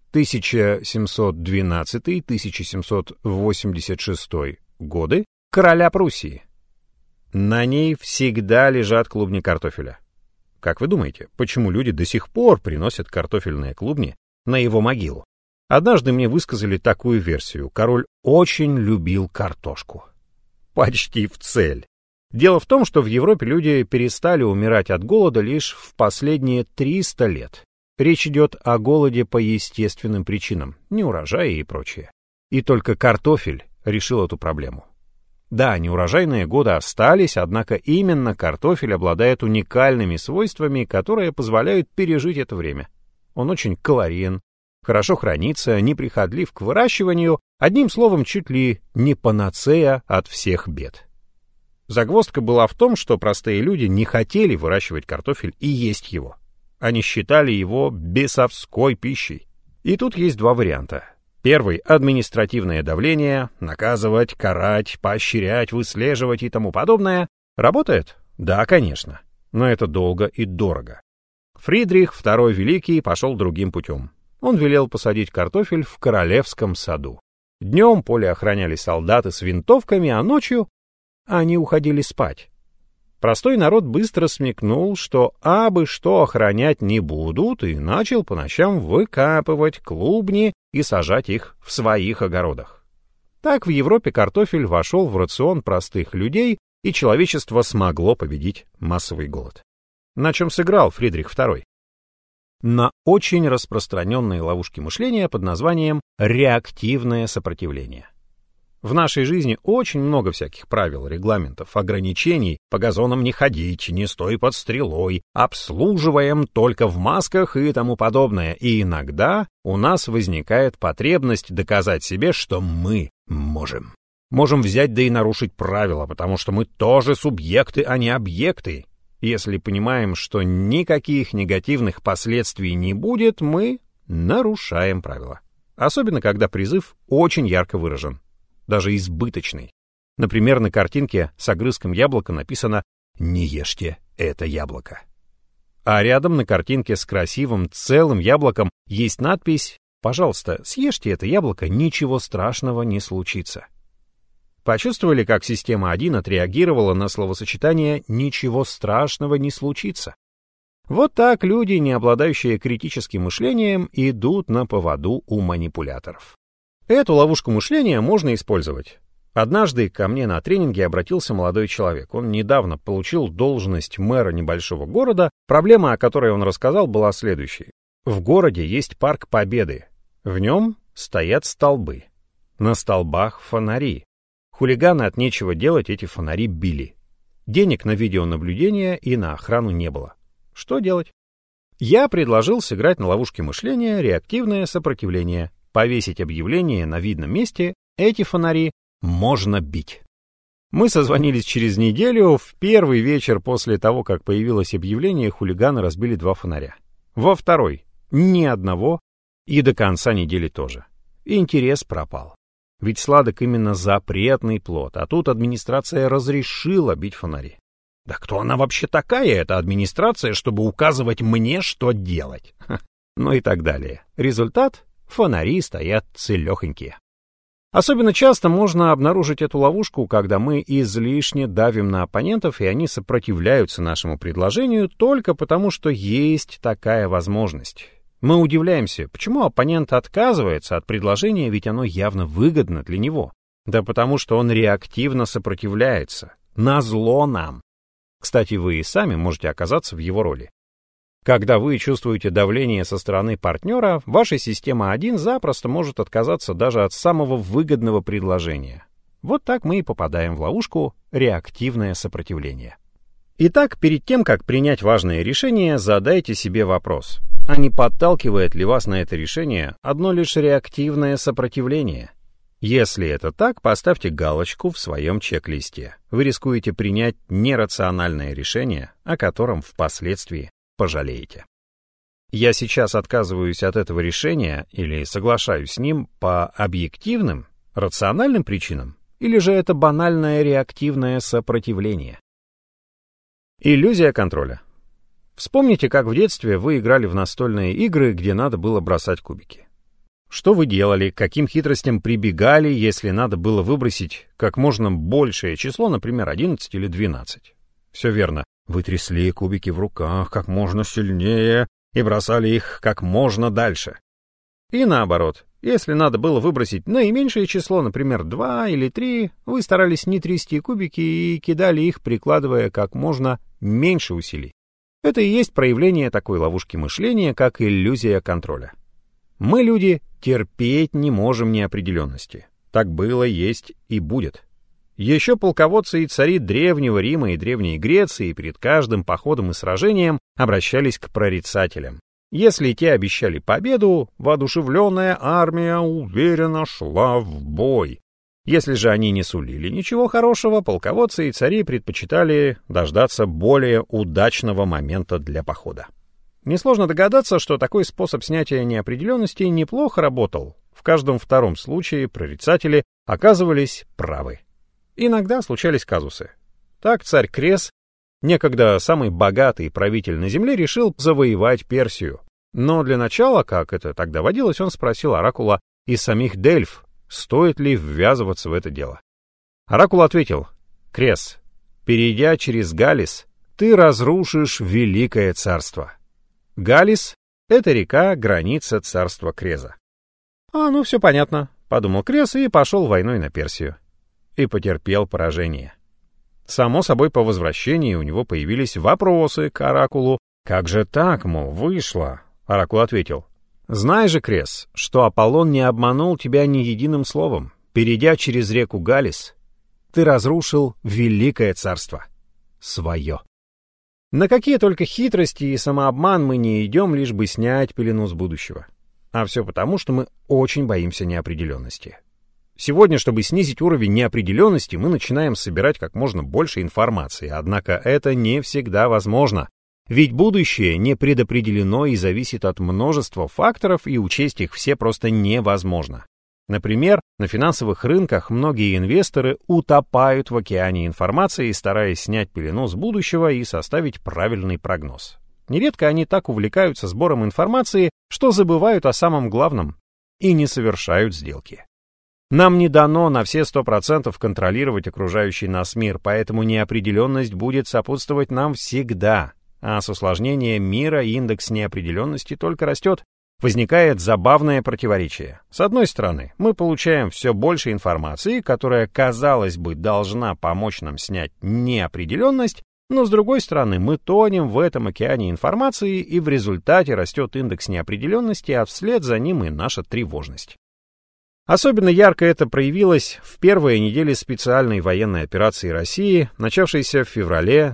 1712-1786 годы, короля Пруссии? На ней всегда лежат клубни картофеля. Как вы думаете, почему люди до сих пор приносят картофельные клубни на его могилу? Однажды мне высказали такую версию: король очень любил картошку. Почти в цель. Дело в том, что в Европе люди перестали умирать от голода лишь в последние 300 лет. Речь идет о голоде по естественным причинам, неурожаи и прочее. И только картофель решил эту проблему. Да, неурожайные годы остались, однако именно картофель обладает уникальными свойствами, которые позволяют пережить это время. Он очень калориен, хорошо хранится, неприхотлив к выращиванию, одним словом, чуть ли не панацея от всех бед. Загвоздка была в том, что простые люди не хотели выращивать картофель и есть его. Они считали его бесовской пищей. И тут есть два варианта. Первый — административное давление, наказывать, карать, поощрять, выслеживать и тому подобное. Работает? Да, конечно. Но это долго и дорого. Фридрих II Великий пошел другим путем. Он велел посадить картофель в королевском саду. Днем поле охраняли солдаты с винтовками, а ночью они уходили спать. Простой народ быстро смекнул, что абы что охранять не будут, и начал по ночам выкапывать клубни и сажать их в своих огородах. Так в Европе картофель вошел в рацион простых людей, и человечество смогло победить массовый голод. На чем сыграл Фридрих II? На очень распространенной ловушке мышления под названием реактивное сопротивление. В нашей жизни очень много всяких правил, регламентов, ограничений. По газонам не ходить, не стой под стрелой, обслуживаем только в масках и тому подобное. И иногда у нас возникает потребность доказать себе, что мы можем. Можем взять да и нарушить правила, потому что мы тоже субъекты, а не объекты. Если понимаем, что никаких негативных последствий не будет, мы нарушаем правила. Особенно, когда призыв очень ярко выражен. Даже избыточный. Например, на картинке с огрызком яблока написано «Не ешьте это яблоко». А рядом на картинке с красивым целым яблоком есть надпись «Пожалуйста, съешьте это яблоко, ничего страшного не случится». Почувствовали, как система 1 отреагировала на словосочетание «ничего страшного не случится»? Вот так люди, не обладающие критическим мышлением, идут на поводу у манипуляторов. Эту ловушку мышления можно использовать. Однажды ко мне на тренинге обратился молодой человек. Он недавно получил должность мэра небольшого города. Проблема, о которой он рассказал, была следующей. В городе есть парк Победы. В нем стоят столбы. На столбах фонари. Хулиганы от нечего делать эти фонари били. Денег на видеонаблюдение и на охрану не было. Что делать? Я предложил сыграть на ловушке мышления реактивное сопротивление. Повесить объявление на видном месте, эти фонари можно бить. Мы созвонились через неделю, в первый вечер после того, как появилось объявление, хулиганы разбили 2 фонаря. Во второй — ни одного, и до конца недели тоже. Интерес пропал. Ведь сладок именно запретный плод, а тут администрация разрешила бить фонари. Да кто она вообще такая, эта администрация, чтобы указывать мне, что делать? Ну и так далее. Результат — фонари стоят целехонькие. Особенно часто можно обнаружить эту ловушку, когда мы излишне давим на оппонентов, и они сопротивляются нашему предложению только потому, что есть такая возможность. Мы удивляемся, почему оппонент отказывается от предложения, ведь оно явно выгодно для него. Да потому что он реактивно сопротивляется, назло нам. Кстати, вы и сами можете оказаться в его роли. Когда вы чувствуете давление со стороны партнера, ваша система 1 запросто может отказаться даже от самого выгодного предложения. Вот так мы и попадаем в ловушку реактивное сопротивление. Итак, перед тем, как принять важное решение, задайте себе вопрос, а не подталкивает ли вас на это решение одно лишь реактивное сопротивление? Если это так, поставьте галочку в своем чек-листе. Вы рискуете принять нерациональное решение, о котором впоследствии пожалеете. Я сейчас отказываюсь от этого решения или соглашаюсь с ним по объективным, рациональным причинам, или же это банальное реактивное сопротивление? Иллюзия контроля. Вспомните, как в детстве вы играли в настольные игры, где надо было бросать кубики. Что вы делали, к каким хитростям прибегали, если надо было выбросить как можно большее число, например, 11 или 12? Все верно. Вы трясли кубики в руках как можно сильнее и бросали их как можно дальше. И наоборот, если надо было выбросить наименьшее число, например, 2 или 3, вы старались не трясти кубики и кидали их, прикладывая как можно меньше усилий. Это и есть проявление такой ловушки мышления, как иллюзия контроля. Мы, люди, терпеть не можем неопределенности. Так было, есть и будет. Еще полководцы и цари Древнего Рима и Древней Греции перед каждым походом и сражением обращались к прорицателям. Если те обещали победу, воодушевленная армия уверенно шла в бой. Если же они не сулили ничего хорошего, полководцы и цари предпочитали дождаться более удачного момента для похода. Несложно догадаться, что такой способ снятия неопределенности неплохо работал. В каждом втором случае прорицатели оказывались правы. Иногда случались казусы. Так царь Крес, некогда самый богатый правитель на земле, решил завоевать Персию. Но для начала, как это тогда водилось, он спросил оракула из самих Дельф, стоит ли ввязываться в это дело. Оракул ответил: «Крес, перейдя через Галис, ты разрушишь великое царство». Галис — это река, граница царства Креза. Ну все понятно, подумал Крес и пошел войной на Персию. И потерпел поражение. Само собой, по возвращении у него появились вопросы к оракулу. «Как же так, мол, вышло?» Оракул ответил: «Знай же, Крес, что Аполлон не обманул тебя ни единым словом. Перейдя через реку Галис, ты разрушил великое царство. Свое. На какие только хитрости и самообман мы не идем, лишь бы снять пелену с будущего. А все потому, что мы очень боимся неопределенности. Сегодня, чтобы снизить уровень неопределенности, мы начинаем собирать как можно больше информации, однако это не всегда возможно. Ведь будущее не предопределено и зависит от множества факторов, и учесть их все просто невозможно. Например, на финансовых рынках многие инвесторы утопают в океане информации, стараясь снять пелену с будущего и составить правильный прогноз. Нередко они так увлекаются сбором информации, что забывают о самом главном и не совершают сделки. Нам не дано на все 100% контролировать окружающий нас мир, поэтому неопределенность будет сопутствовать нам всегда, а с усложнением мира индекс неопределенности только растет. Возникает забавное противоречие. С одной стороны, мы получаем все больше информации, которая, казалось бы, должна помочь нам снять неопределенность, но с другой стороны, мы тонем в этом океане информации, и в результате растет индекс неопределенности, а вслед за ним и наша тревожность. Особенно ярко это проявилось в первые недели специальной военной операции России, начавшейся в феврале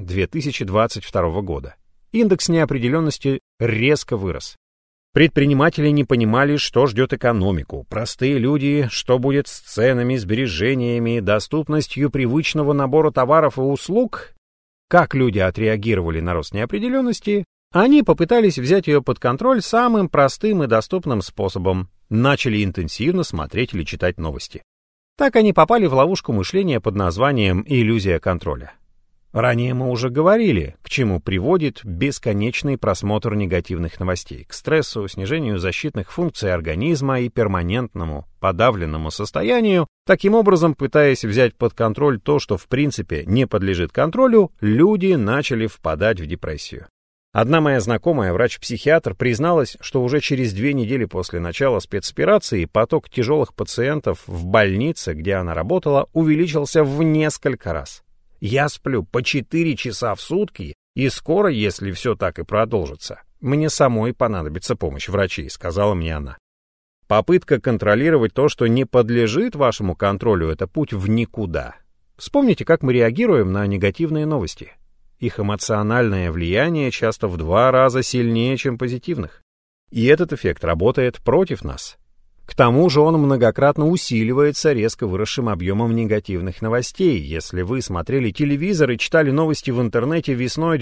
2022 года. Индекс неопределенности резко вырос. Предприниматели не понимали, что ждет экономику, простые люди, что будет с ценами, сбережениями, доступностью привычного набора товаров и услуг. Как люди отреагировали на рост неопределенности? Они попытались взять ее под контроль самым простым и доступным способом. Начали интенсивно смотреть или читать новости. Так они попали в ловушку мышления под названием «иллюзия контроля». Ранее мы уже говорили, к чему приводит бесконечный просмотр негативных новостей, к стрессу, снижению защитных функций организма и перманентному подавленному состоянию. Таким образом, пытаясь взять под контроль то, что в принципе не подлежит контролю, люди начали впадать в депрессию. Одна моя знакомая, врач-психиатр, призналась, что уже через 2 недели после начала спецоперации поток тяжелых пациентов в больнице, где она работала, увеличился в несколько раз. «Я сплю по 4 часа в сутки, и скоро, если все так и продолжится, мне самой понадобится помощь врачей», — сказала мне она. Попытка контролировать то, что не подлежит вашему контролю, — это путь в никуда. Вспомните, как мы реагируем на негативные новости. Их эмоциональное влияние часто в 2 раза сильнее, чем позитивных. И этот эффект работает против нас. К тому же он многократно усиливается резко выросшим объемом негативных новостей. Если вы смотрели телевизор и читали новости в интернете весной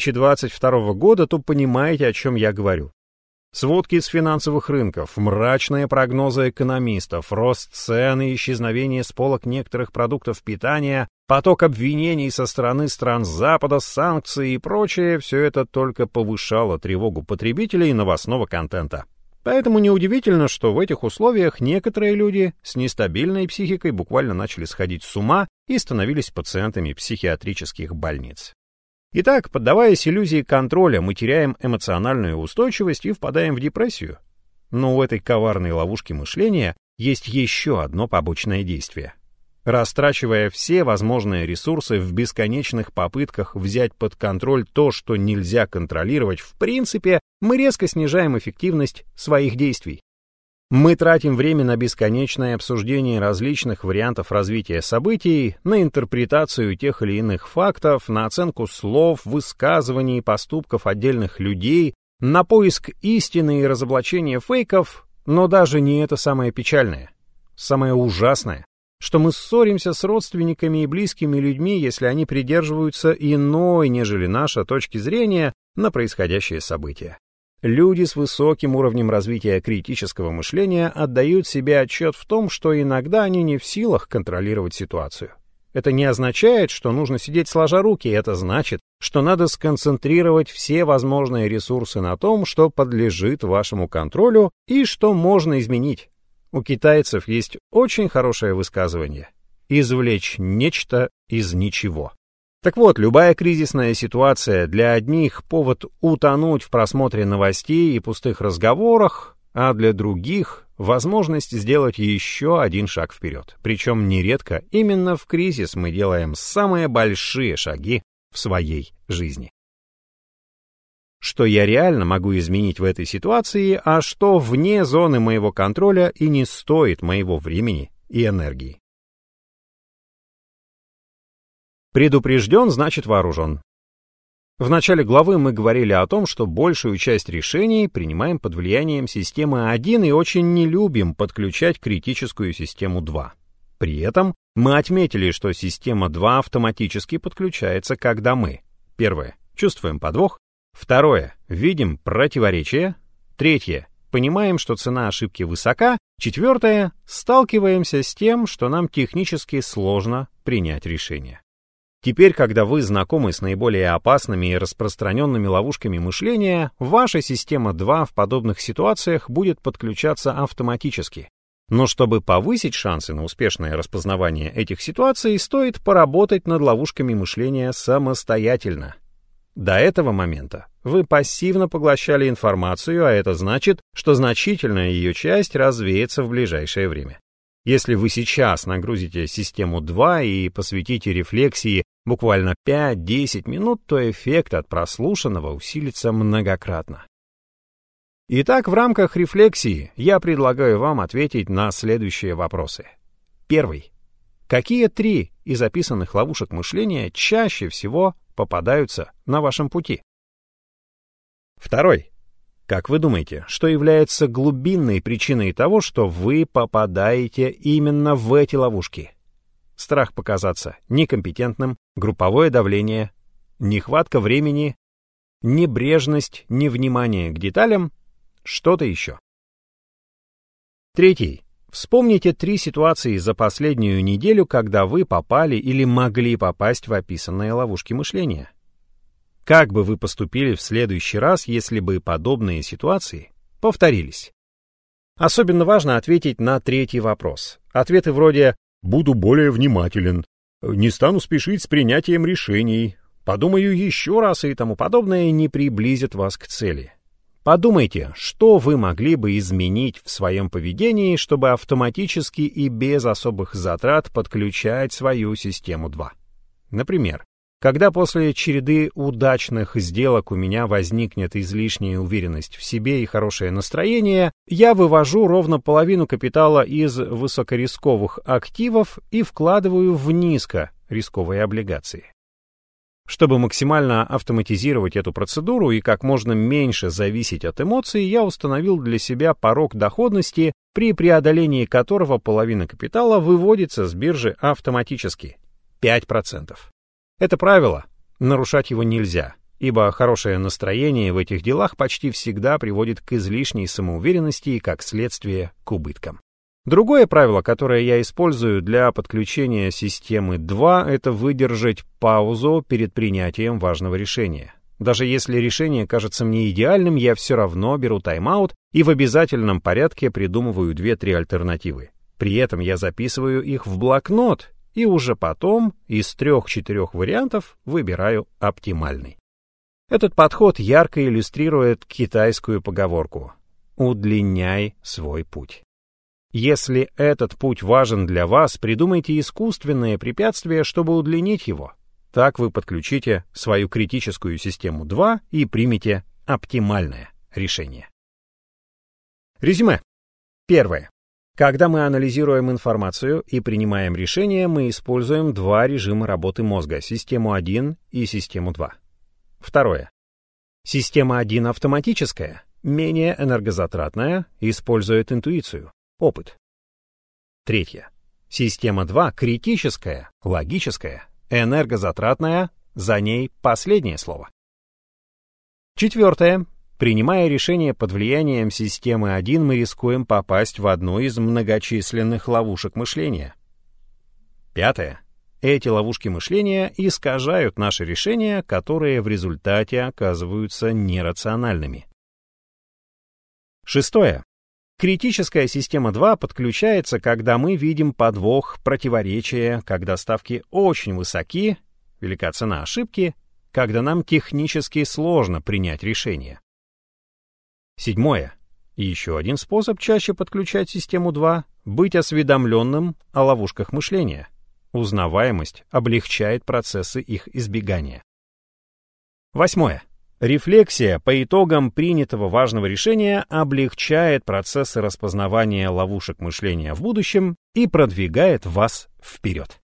2022 года, то понимаете, о чем я говорю. Сводки с финансовых рынков, мрачные прогнозы экономистов, рост цен и исчезновение с полок некоторых продуктов питания, поток обвинений со стороны стран Запада, санкции и прочее — все это только повышало тревогу потребителей новостного контента. Поэтому неудивительно, что в этих условиях некоторые люди с нестабильной психикой буквально начали сходить с ума и становились пациентами психиатрических больниц. Итак, поддаваясь иллюзии контроля, мы теряем эмоциональную устойчивость и впадаем в депрессию. Но у этой коварной ловушки мышления есть еще одно побочное действие. Растрачивая все возможные ресурсы в бесконечных попытках взять под контроль то, что нельзя контролировать в принципе, мы резко снижаем эффективность своих действий. Мы тратим время на бесконечное обсуждение различных вариантов развития событий, на интерпретацию тех или иных фактов, на оценку слов, высказываний и поступков отдельных людей, на поиск истины и разоблачение фейков, но даже не это самое печальное, самое ужасное, что мы ссоримся с родственниками и близкими людьми, если они придерживаются иной, нежели наша точки зрения на происходящее событие. Люди с высоким уровнем развития критического мышления отдают себе отчет в том, что иногда они не в силах контролировать ситуацию. Это не означает, что нужно сидеть сложа руки, это значит, что надо сконцентрировать все возможные ресурсы на том, что подлежит вашему контролю и что можно изменить. У китайцев есть очень хорошее высказывание: «Извлечь нечто из ничего». Так вот, любая кризисная ситуация для одних — повод утонуть в просмотре новостей и пустых разговорах, а для других — возможность сделать еще один шаг вперед. Причем нередко именно в кризис мы делаем самые большие шаги в своей жизни. Что я реально могу изменить в этой ситуации, а что вне зоны моего контроля и не стоит моего времени и энергии. Предупрежден, значит вооружен. В начале главы мы говорили о том, что большую часть решений принимаем под влиянием системы 1 и очень не любим подключать критическую систему 2. При этом мы отметили, что система 2 автоматически подключается, когда мы: первое, чувствуем подвох; второе, видим противоречие; третье, понимаем, что цена ошибки высока; четвертое, сталкиваемся с тем, что нам технически сложно принять решение. Теперь, когда вы знакомы с наиболее опасными и распространенными ловушками мышления, ваша система 2 в подобных ситуациях будет подключаться автоматически. Но чтобы повысить шансы на успешное распознавание этих ситуаций, стоит поработать над ловушками мышления самостоятельно. До этого момента вы пассивно поглощали информацию, а это значит, что значительная ее часть развеется в ближайшее время. Если вы сейчас нагрузите систему 2 и посвятите рефлексии буквально 5-10 минут, то эффект от прослушанного усилится многократно. Итак, в рамках рефлексии я предлагаю вам ответить на следующие вопросы. Первый. Какие 3 из описанных ловушек мышления чаще всего попадаются на вашем пути? Второй. Как вы думаете, что является глубинной причиной того, что вы попадаете именно в эти ловушки? Страх показаться некомпетентным, групповое давление, нехватка времени, небрежность, невнимание к деталям, что-то еще. Третий. Вспомните 3 ситуации за последнюю неделю, когда вы попали или могли попасть в описанные ловушки мышления. Как бы вы поступили в следующий раз, если бы подобные ситуации повторились? Особенно важно ответить на третий вопрос. Ответы вроде «буду более внимателен», «не стану спешить с принятием решений», «подумаю еще раз» и тому подобное не приблизят вас к цели. Подумайте, что вы могли бы изменить в своем поведении, чтобы автоматически и без особых затрат подключать свою систему 2. Например, когда после череды удачных сделок у меня возникнет излишняя уверенность в себе и хорошее настроение, я вывожу ровно половину капитала из высокорисковых активов и вкладываю в низкорисковые облигации. Чтобы максимально автоматизировать эту процедуру и как можно меньше зависеть от эмоций, я установил для себя порог доходности, при преодолении которого половина капитала выводится с биржи автоматически – 5%. Это правило, нарушать его нельзя, ибо хорошее настроение в этих делах почти всегда приводит к излишней самоуверенности и, как следствие, к убыткам. Другое правило, которое я использую для подключения системы 2, это выдержать паузу перед принятием важного решения. Даже если решение кажется мне идеальным, я все равно беру тайм-аут и в обязательном порядке придумываю 2-3 альтернативы. При этом я записываю их в блокнот и уже потом из 3-4 вариантов выбираю оптимальный. Этот подход ярко иллюстрирует китайскую поговорку «удлиняй свой путь». Если этот путь важен для вас, придумайте искусственное препятствие, чтобы удлинить его. Так вы подключите свою критическую систему 2 и примете оптимальное решение. Резюме. Первое. Когда мы анализируем информацию и принимаем решения, мы используем 2 режима работы мозга – систему 1 и систему 2. Второе. Система 1 автоматическая, менее энергозатратная, использует интуицию. Опыт. Третье. Система 2 критическая, логическая, энергозатратная, за ней последнее слово. Четвертое. Принимая решение под влиянием системы 1, мы рискуем попасть в одну из многочисленных ловушек мышления. Пятое. Эти ловушки мышления искажают наши решения, которые в результате оказываются нерациональными. Шестое. Критическая система 2 подключается, когда мы видим подвох, противоречия, когда ставки очень высоки, велика цена ошибки, когда нам технически сложно принять решение. Седьмое. И еще один способ чаще подключать систему 2 – быть осведомленным о ловушках мышления. Узнаваемость облегчает процессы их избегания. Восьмое. Рефлексия по итогам принятого важного решения облегчает процессы распознавания ловушек мышления в будущем и продвигает вас вперед.